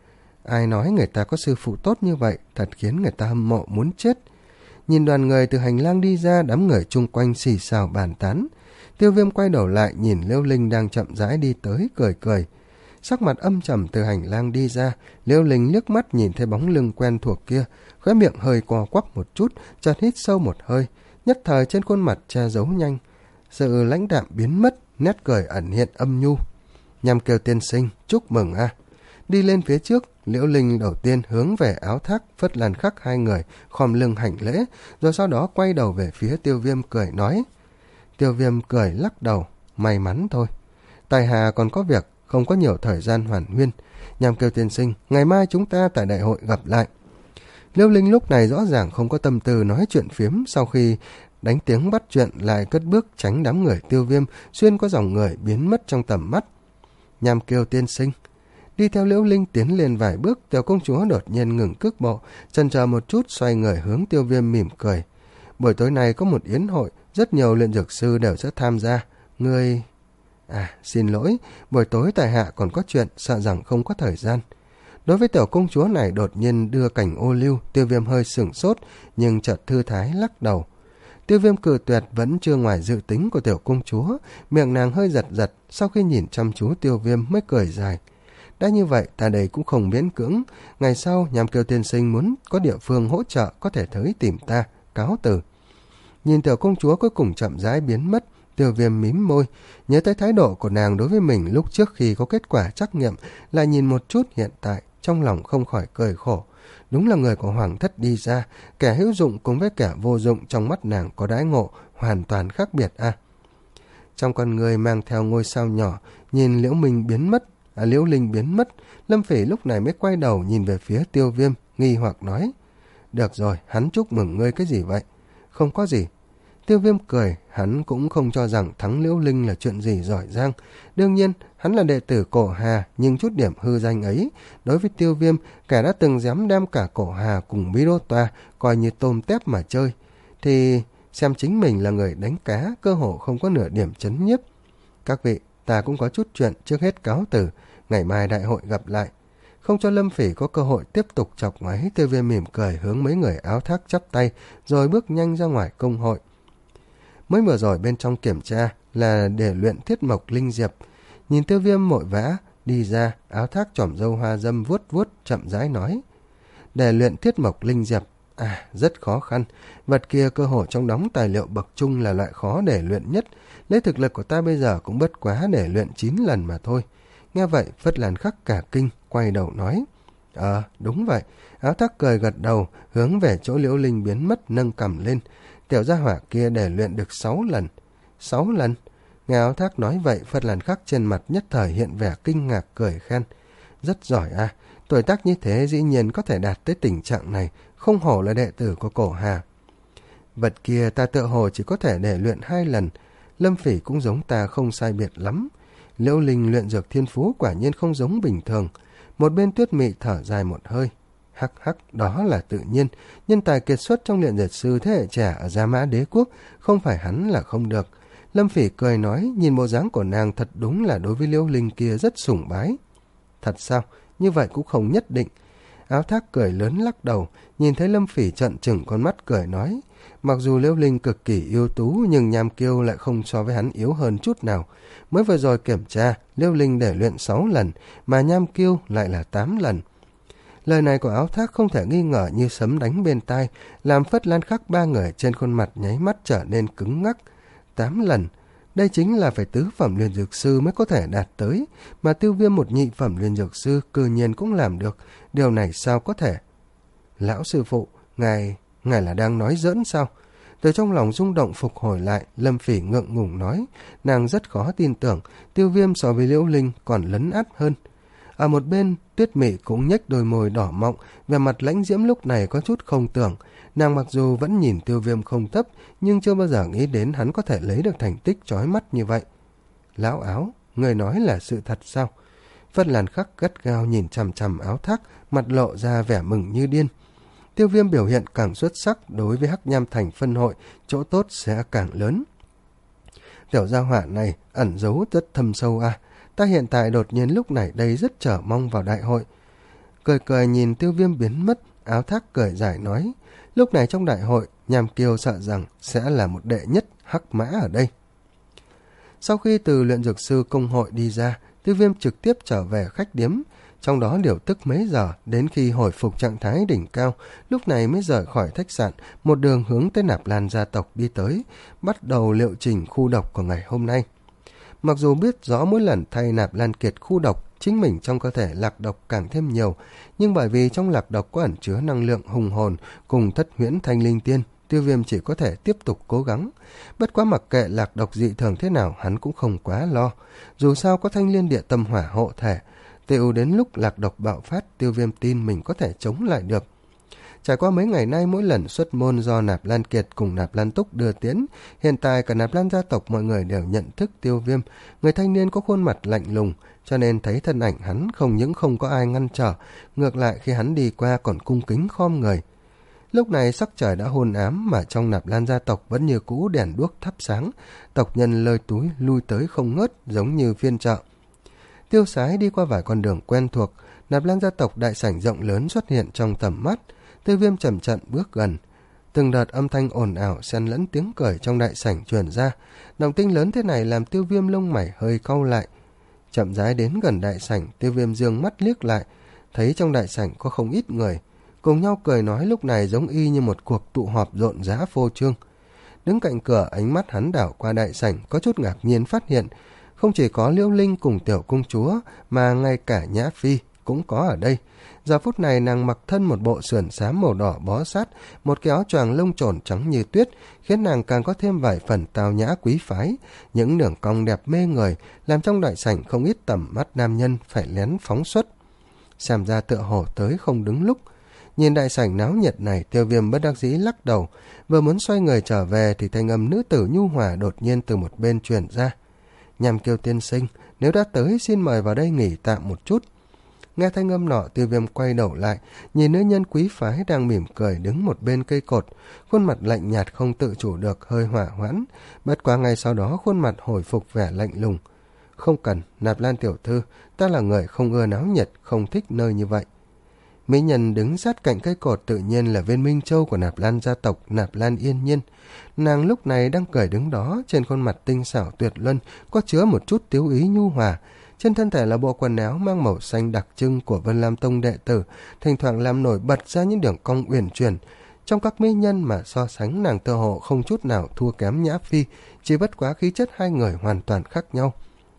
Ai nói người ta có sư phụ tốt như vậy, thật khiến người ta hâm mộ muốn chết. Nhìn đoàn người từ hành lang đi ra, đám người chung quanh xì xào bàn tán. Tiêu Viêm quay đầu lại nhìn Liễu Linh đang chậm rãi đi tới, cười cười. Sắc mặt âm trầm từ hành lang đi ra, Liễu Linh liếc mắt nhìn thấy bóng lưng quen thuộc kia, khóe miệng hơi co quắp một chút, chợt hít sâu một hơi, nhất thời trên khuôn mặt che giấu nhanh. Sự lãnh đạm biến mất, nét cười ẩn hiện âm nhu. Nhằm Kiều tiên sinh, chúc mừng a. À. Đi lên phía trước, Liễu Linh đầu tiên hướng về Áo Thác, Phất Lan Khắc hai người, khom lưng hành lễ, rồi sau đó quay đầu về phía Tiêu Viêm cười nói. Tiêu Viêm cười lắc đầu, may mắn thôi. Tài Hà còn có việc, không có nhiều thời gian hoàn nguyên. Nhằm Kiều tiên sinh, ngày mai chúng ta tại đại hội gặp lại. Liễu Linh lúc này rõ ràng không có tâm tư nói chuyện phiếm, sau khi đánh tiếng bắt chuyện lại cất bước tránh đám người Tiêu Viêm, xuyên qua dòng người biến mất trong tầm mắt. Nhằm Kiều tiên sinh. Đi theo Liễu Linh tiến lên vài bước, Tiểu Công Chúa đột nhiên ngừng cước bộ, chần chờ một chút xoay người hướng Tiêu Viêm mỉm cười. Buổi tối nay có một yến hội, rất nhiều luyện dược sư đều sẽ tham gia. Ngươi... À, xin lỗi, buổi tối tại hạ còn có chuyện, sợ rằng không có thời gian. Đối với Tiểu Công Chúa này đột nhiên đưa cảnh ô liu, Tiêu Viêm hơi sửng sốt, nhưng chợt thư thái lắc đầu. Tiêu Viêm cự tuyệt vẫn chưa ngoài dự tính của Tiểu Công Chúa, miệng nàng hơi giật giật, sau khi nhìn chăm chú Tiêu Viêm mới cười dài. Đã như vậy, ta đây cũng không miễn cưỡng. Ngày sau, Nhằm Kiều tiên sinh muốn có địa phương hỗ trợ có thể tới tìm ta, cáo từ. Nhìn Tiểu Công Chúa cuối cùng chậm rãi biến mất, Tiêu Viêm mím môi, nhớ tới thái độ của nàng đối với mình lúc trước khi có kết quả trắc nghiệm, lại nhìn một chút hiện tại, trong lòng không khỏi cười khổ. Đúng là người của hoàng thất đi ra, kẻ hữu dụng cùng với kẻ vô dụng trong mắt nàng có đãi ngộ hoàn toàn khác biệt a. À. Trong con người mang theo ngôi sao nhỏ, nhìn Liễu Minh biến mất, à, Liễu Linh biến mất, Lâm Phỉ lúc này mới quay đầu nhìn về phía Tiêu Viêm, nghi hoặc nói: "Được rồi, hắn chúc mừng ngươi cái gì vậy?" "Không có gì." Tiêu Viêm cười, hắn cũng không cho rằng thắng Liễu Linh là chuyện gì giỏi giang. Đương nhiên, hắn là đệ tử Cổ Hà, nhưng chút điểm hư danh ấy, đối với Tiêu Viêm, kẻ đã từng dám đem cả Cổ Hà cùng Bí Đô Toa coi như tôm tép mà chơi, thì xem chính mình là người đánh cá, cơ hồ không có nửa điểm chấn nhiếp. Các vị, ta cũng có chút chuyện, trước hết cáo từ, ngày mai đại hội gặp lại. Không cho Lâm Phỉ có cơ hội tiếp tục chọc ngoáy, Tiêu Viêm mỉm cười hướng mấy người áo thác chắp tay, rồi bước nhanh ra ngoài công hội. Mới vừa rồi bên trong kiểm tra là để luyện thiết mộc linh diệp. Nhìn Tiêu Viêm vội vã đi ra, áo thác chỏm râu hoa dâm vuốt vuốt chậm rãi nói: "Để luyện thiết mộc linh diệp, à, rất khó khăn. Vật kia cơ hồ trong đóng tài liệu bậc trung là loại khó để luyện nhất. Lấy thực lực của ta bây giờ cũng bất quá để luyện chín lần mà thôi." Nghe vậy, Phất Lan Khắc cả kinh, quay đầu nói: "Ờ, đúng vậy." Áo thác cười gật đầu, hướng về chỗ Liễu Linh biến mất, nâng cằm lên. "Tiểu gia hỏa kia để luyện được sáu lần." Sáu lần? Nghe Áo thác nói vậy, Phất Lan Khắc trên mặt nhất thời hiện vẻ kinh ngạc, cười khen: "Rất giỏi à, tuổi tác như thế dĩ nhiên có thể đạt tới tình trạng này, không hổ là đệ tử của Cổ Hà." "Vật kia ta tựa hồ chỉ có thể để luyện hai lần. Lâm Phỉ cũng giống ta không sai biệt lắm. Liễu Linh luyện dược thiên phú quả nhiên không giống bình thường." Một bên Tuyết Mị thở dài một hơi: "Hắc hắc, đó là tự nhiên, nhân tài kiệt xuất trong luyện dược sư thế hệ trẻ ở Gia Mã Đế Quốc, không phải hắn là không được." Lâm Phỉ cười nói, nhìn bộ dáng của nàng thật đúng là đối với Liễu Linh kia rất sủng bái. "Thật sao? Như vậy cũng không nhất định." Áo thác cười lớn lắc đầu, nhìn thấy Lâm Phỉ trợn trừng con mắt cười nói: "Mặc dù Liễu Linh cực kỳ ưu tú, nhưng Nham Kiêu lại không so với hắn yếu hơn chút nào. Mới vừa rồi kiểm tra, Liễu Linh để luyện sáu lần, mà Nham Kiêu lại là tám lần." Lời này của Áo thác không thể nghi ngờ như sấm đánh bên tai, làm Phất Lan Khắc ba người trên khuôn mặt nháy mắt trở nên cứng ngắc. Tám lần? Đây chính là phải tứ phẩm luyện dược sư mới có thể đạt tới, mà Tiêu Viêm một nhị phẩm luyện dược sư cư nhiên cũng làm được, điều này sao có thể? "Lão sư phụ, ngài, ngài là đang nói giỡn sao?" Từ trong lòng rung động phục hồi lại, Lâm Phỉ ngượng ngùng nói, nàng rất khó tin tưởng, Tiêu Viêm so với Liễu Linh còn lấn át hơn. Ở một bên, Tuyết Mị cũng nhếch đôi môi đỏ mọng, vẻ mặt lãnh diễm lúc này có chút không tưởng. Nàng mặc dù vẫn nhìn Tiêu Viêm không thấp, nhưng chưa bao giờ nghĩ đến hắn có thể lấy được thành tích chói mắt như vậy. "Lão Áo, người nói là sự thật sao?" Phất Lan Khắc gắt gao nhìn chằm chằm Áo thác, mặt lộ ra vẻ mừng như điên. Tiêu Viêm biểu hiện càng xuất sắc, đối với Hắc Nham Thành phân hội, chỗ tốt sẽ càng lớn. Tiểu gia hỏa này ẩn giấu rất thâm sâu à. Ta hiện tại đột nhiên lúc này đây rất chờ mong vào đại hội. Cười cười nhìn Tiêu Viêm biến mất, Áo thác cười giải nói, lúc này trong đại hội, Nham Kiêu sợ rằng sẽ là một đệ nhất hắc mã ở đây. Sau khi từ luyện dược sư công hội đi ra, Tiêu Viêm trực tiếp trở về khách điếm, trong đó điều tức mấy giờ, đến khi hồi phục trạng thái đỉnh cao, lúc này mới rời khỏi khách sạn, một đường hướng tới Nạp Lan gia tộc đi tới, bắt đầu liệu trình khu độc của ngày hôm nay. Mặc dù biết rõ mỗi lần thay Nạp Lan Kiệt khu độc, chính mình trong cơ thể lạc độc càng thêm nhiều, nhưng bởi vì trong lạc độc có ẩn chứa năng lượng hùng hồn cùng thất huyễn thanh linh tiên, Tiêu Viêm chỉ có thể tiếp tục cố gắng. Bất quá mặc kệ lạc độc dị thường thế nào, hắn cũng không quá lo. Dù sao có thanh liên địa tâm hỏa hộ thể, tiểu đến lúc lạc độc bạo phát, Tiêu Viêm tin mình có thể chống lại được. Trải qua mấy ngày nay mỗi lần xuất môn do Nạp Lan Kiệt cùng Nạp Lan Túc đưa tiến, hiện tại cả Nạp Lan gia tộc mọi người đều nhận thức Tiêu Viêm, người thanh niên có khuôn mặt lạnh lùng, cho nên thấy thân ảnh hắn không những không có ai ngăn trở, ngược lại khi hắn đi qua còn cung kính khom người. Lúc này sắc trời đã hôn ám mà trong Nạp Lan gia tộc vẫn như cũ đèn đuốc thắp sáng, tộc nhân lơi túi lui tới không ngớt giống như phiên chợ. Tiêu Sái đi qua vài con đường quen thuộc, Nạp Lan gia tộc đại sảnh rộng lớn xuất hiện trong tầm mắt. Tiêu Viêm chậm chậm bước gần, từng đợt âm thanh ồn ào xen lẫn tiếng cười trong đại sảnh truyền ra. Động tĩnh lớn thế này làm Tiêu Viêm lông mày hơi cau lại. Chậm rãi đến gần đại sảnh, Tiêu Viêm dương mắt liếc lại, thấy trong đại sảnh có không ít người, cùng nhau cười nói, lúc này giống y như một cuộc tụ họp rộn rã phô trương. Đứng cạnh cửa, ánh mắt hắn đảo qua đại sảnh, có chút ngạc nhiên phát hiện không chỉ có Liễu Linh cùng tiểu công chúa, mà ngay cả Nhã Phi cũng có ở đây. Giờ phút này nàng mặc thân một bộ sườn xám màu đỏ bó sát, một cái áo choàng lông trồn trắng như tuyết, khiến nàng càng có thêm vài phần tào nhã quý phái. Những đường cong đẹp mê người, làm trong đại sảnh không ít tầm mắt nam nhân phải lén phóng xuất. Xem ra tựa hồ tới không đứng lúc. Nhìn đại sảnh náo nhiệt này, Tiêu Viêm bất đắc dĩ lắc đầu, vừa muốn xoay người trở về thì thanh âm nữ tử nhu hòa đột nhiên từ một bên truyền ra. Nhằm Kiêu tiên sinh, nếu đã tới xin mời vào đây nghỉ tạm một chút. Nghe thanh âm nọ, Tiêu Viêm quay đầu lại, nhìn nữ nhân quý phái đang mỉm cười đứng một bên cây cột, khuôn mặt lạnh nhạt không tự chủ được hơi hỏa hoãn, bất quá ngay sau đó khuôn mặt hồi phục vẻ lạnh lùng. Không cần, Nạp Lan tiểu thư, ta là người không ưa náo nhiệt, không thích nơi như vậy. Mỹ nhân đứng sát cạnh cây cột tự nhiên là viên minh châu của Nạp Lan gia tộc Nạp Lan Yên Nhiên. Nàng lúc này đang cười đứng đó, trên khuôn mặt tinh xảo tuyệt luân có chứa một chút tiếu ý nhu hòa. Trên thân thể là bộ quần áo mang màu xanh đặc trưng của Vân Lam Tông đệ tử, thỉnh thoảng làm nổi bật ra những đường cong uyển chuyển. Trong các mỹ nhân mà so sánh, nàng tơ hộ không chút nào thua kém Nhã Phi, chỉ bất quá khí chất hai người hoàn toàn khác nhau.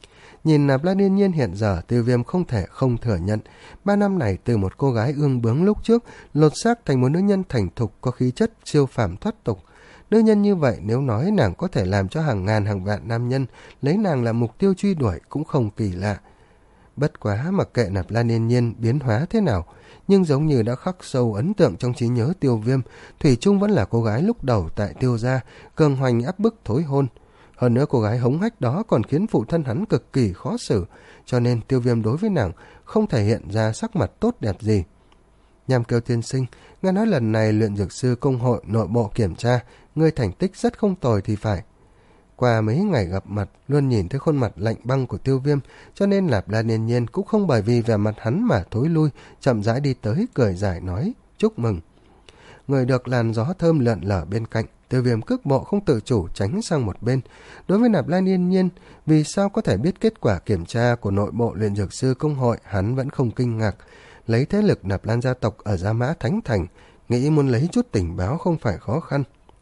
Nhìn Nạp Lan Yên Nhiên hiện giờ, Tiêu Viêm không thể không thừa nhận, ba năm này từ một cô gái ương bướng lúc trước, lột xác thành một nữ nhân thành thục có khí chất siêu phàm thoát tục. Nữ nhân như vậy nếu nói nàng có thể làm cho hàng ngàn hàng vạn nam nhân lấy nàng làm mục tiêu truy đuổi cũng không kỳ lạ. Bất quá mặc kệ Nạp Lan Yên Nhiên biến hóa thế nào, nhưng giống như đã khắc sâu ấn tượng trong trí nhớ Tiêu Viêm, thủy chung vẫn là cô gái lúc đầu tại Tiêu gia, cường hoành áp bức thối hôn. Hơn nữa cô gái hống hách đó còn khiến phụ thân hắn cực kỳ khó xử, cho nên Tiêu Viêm đối với nàng không thể hiện ra sắc mặt tốt đẹp gì. Nham Kiêu tiên sinh, nghe nói lần này luyện dược sư công hội nội bộ kiểm tra, ngươi thành tích rất không tồi thì phải. Qua mấy ngày gặp mặt, luôn nhìn thấy khuôn mặt lạnh băng của Tiêu Viêm, cho nên Nạp Lan Yên Nhiên cũng không bởi vì vẻ mặt hắn mà thối lui, chậm rãi đi tới cười giải nói, chúc mừng. Người được làn gió thơm lượn lở bên cạnh, Tiêu Viêm cước bộ không tự chủ tránh sang một bên. Đối với Nạp Lan Yên Nhiên, vì sao có thể biết kết quả kiểm tra của nội bộ luyện dược sư công hội, hắn vẫn không kinh ngạc. Lấy thế lực Nạp Lan gia tộc ở Gia Mã Thánh Thành, nghĩ muốn lấy chút tình báo không phải khó khăn.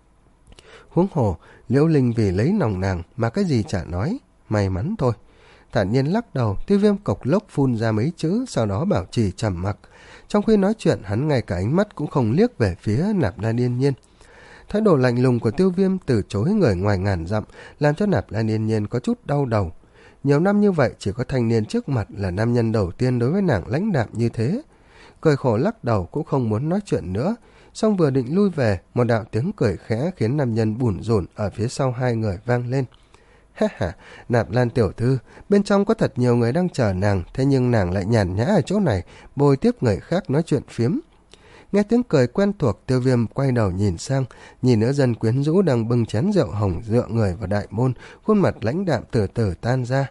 Huống hồ, Liễu Linh vì lấy lòng nàng mà cái gì chả nói, may mắn thôi. Thản nhiên lắc đầu, Tiêu Viêm cộc lốc phun ra mấy chữ, sau đó bảo trì trầm mặc. Trong khi nói chuyện, hắn ngay cả ánh mắt cũng không liếc về phía Nạp Lan Yên Nhiên. Thái độ lạnh lùng của Tiêu Viêm từ chối người ngoài ngàn dặm, làm cho Nạp Lan Yên Nhiên có chút đau đầu. Nhiều năm như vậy, chỉ có thanh niên trước mặt là nam nhân đầu tiên đối với nàng lãnh đạm như thế. Cười khổ lắc đầu cũng không muốn nói chuyện nữa, xong vừa định lui về, một đạo tiếng cười khẽ khiến nam nhân bủn rủn ở phía sau hai người vang lên. Ha ha, Nạp Lan tiểu thư, bên trong có thật nhiều người đang chờ nàng, thế nhưng nàng lại nhàn nhã ở chỗ này, bồi tiếp người khác nói chuyện phiếm. Nghe tiếng cười quen thuộc, Tiêu Viêm quay đầu nhìn sang, nhìn nữ dân quyến rũ đang bưng chén rượu hồng dựa người vào đại môn, khuôn mặt lãnh đạm từ từ tan ra.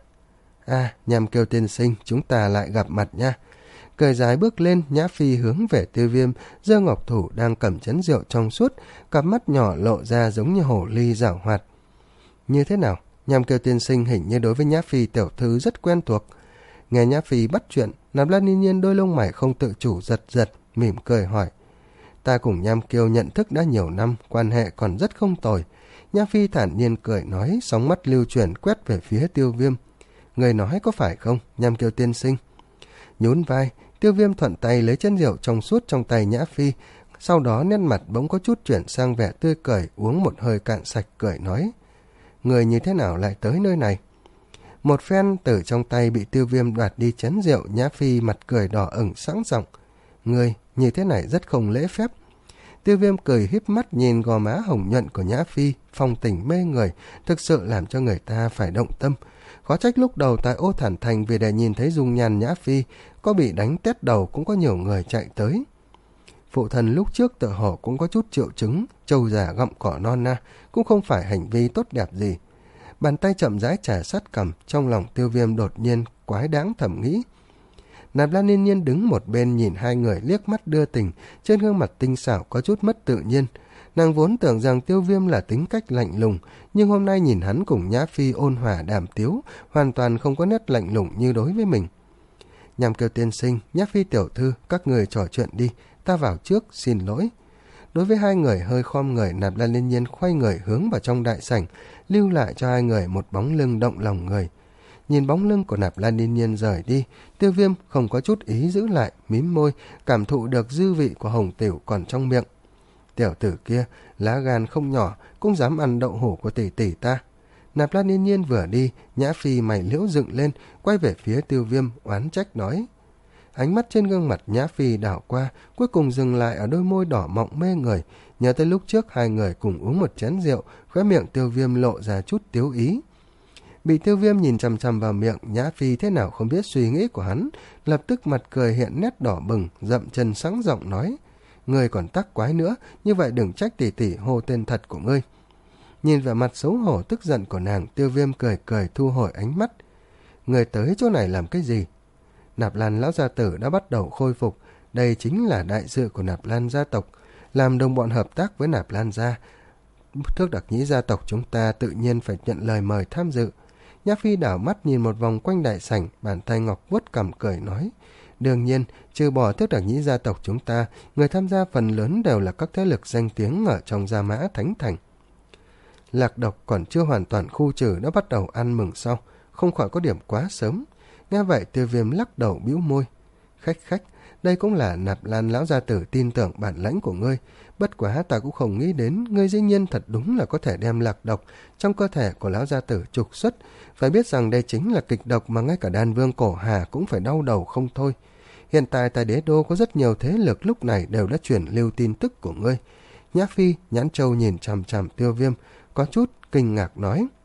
À, Nham Kiêu tiên sinh, chúng ta lại gặp mặt nha. Cười dài bước lên, Nhã Phi hướng về Tiêu Viêm, giơ ngọc thủ đang cầm chén rượu trong suốt, cặp mắt nhỏ lộ ra giống như hổ ly giảo hoạt. Như thế nào? Nham Kiêu tiên sinh hình như đối với Nhã Phi tiểu thư rất quen thuộc. Nghe Nhã Phi bắt chuyện, Nạp Lan Yên Nhiên đôi lông mày không tự chủ giật giật, mỉm cười hỏi. Ta cùng Nham Kiêu nhận thức đã nhiều năm, quan hệ còn rất không tồi. Nhã Phi thản nhiên cười nói, sóng mắt lưu chuyển quét về phía Tiêu Viêm. Người nói có phải không, Nham Kiêu tiên sinh? Nhún vai, Tiêu Viêm thuận tay lấy chén rượu trong suốt trong tay Nhã Phi, sau đó nét mặt bỗng có chút chuyển sang vẻ tươi cười, uống một hơi cạn sạch cười nói. Người như thế nào lại tới nơi này? Một phen từ trong tay bị Tiêu Viêm đoạt đi chén rượu, Nhã Phi mặt cười đỏ ửng sẵn giọng. Người như thế này rất không lễ phép. Tiêu Viêm cười híp mắt nhìn gò má hồng nhuận của Nhã Phi, phong tình mê người, thực sự làm cho người ta phải động tâm. Khó trách lúc đầu tại Ô Thản Thành vì để nhìn thấy dung nhan Nhã Phi, có bị đánh tét đầu cũng có nhiều người chạy tới. Phụ thần lúc trước tự hồ cũng có chút triệu chứng, trâu già gặm cỏ non na, cũng không phải hành vi tốt đẹp gì. Bàn tay chậm rãi chà sát cằm, trong lòng Tiêu Viêm đột nhiên quái đáng thầm nghĩ. Nạp Lan Yên Nhiên đứng một bên nhìn hai người liếc mắt đưa tình, trên gương mặt tinh xảo có chút mất tự nhiên. Nàng vốn tưởng rằng Tiêu Viêm là tính cách lạnh lùng, nhưng hôm nay nhìn hắn cùng Nhã Phi ôn hòa đàm tiếu, hoàn toàn không có nét lạnh lùng như đối với mình. Nhằm Kiêu tiên sinh, Nhã Phi tiểu thư, các người trò chuyện đi, ta vào trước, xin lỗi. Đối với hai người hơi khom người, Nạp Lan Yên Nhiên khoay người hướng vào trong đại sảnh, lưu lại cho hai người một bóng lưng động lòng người. Nhìn bóng lưng của Nạp Lan Yên Nhiên rời đi, Tiêu Viêm không có chút ý giữ lại, mím môi, cảm thụ được dư vị của hồng tiểu còn trong miệng. Tiểu tử kia, lá gan không nhỏ, cũng dám ăn đậu hũ của tỷ tỷ ta. Nạp Lan Yên Nhiên vừa đi, Nhã Phi mày liễu dựng lên, quay về phía Tiêu Viêm, oán trách nói. Ánh mắt trên gương mặt Nhã Phi đảo qua, cuối cùng dừng lại ở đôi môi đỏ mọng mê người. Nhớ tới lúc trước hai người cùng uống một chén rượu, khóe miệng Tiêu Viêm lộ ra chút tiếu ý. Bị Tiêu Viêm nhìn chằm chằm vào miệng, Nhã Phi thế nào không biết suy nghĩ của hắn, lập tức mặt cười hiện nét đỏ bừng, dậm chân sáng giọng nói. Ngươi còn tắc quái nữa, như vậy đừng trách tỷ tỷ hô tên thật của ngươi. Nhìn vẻ mặt xấu hổ tức giận của nàng, Tiêu Viêm cười cười thu hồi ánh mắt. Người tới chỗ này làm cái gì? Nạp Lan lão gia tử đã bắt đầu khôi phục, đây chính là đại sự của Nạp Lan gia tộc, làm đồng bọn hợp tác với Nạp Lan gia. Thước Đặc Nhĩ gia tộc chúng ta tự nhiên phải nhận lời mời tham dự. Nhã Phi đảo mắt nhìn một vòng quanh đại sảnh, bàn tay ngọc vuốt cằm cười nói. Đương nhiên, trừ bỏ Thước Đặc Nhĩ gia tộc chúng ta, người tham gia phần lớn đều là các thế lực danh tiếng ở trong Gia Mã Thánh Thành. Lạc độc còn chưa hoàn toàn khu trừ đã bắt đầu ăn mừng sau, không khỏi có điểm quá sớm. Nghe vậy Tiêu Viêm lắc đầu bĩu môi. Khách khách, đây cũng là Nạp Lan lão gia tử tin tưởng bản lãnh của ngươi. Bất quá ta cũng không nghĩ đến, ngươi dĩ nhiên thật đúng là có thể đem lạc độc trong cơ thể của lão gia tử trục xuất. Phải biết rằng đây chính là kịch độc mà ngay cả đan vương Cổ Hà cũng phải đau đầu không thôi. Hiện tại tại đế đô có rất nhiều thế lực lúc này đều đã chuyển lưu tin tức của ngươi. Nhã Phi, Nhãn Châu nhìn chằm chằm Tiêu Viêm, có chút kinh ngạc nói.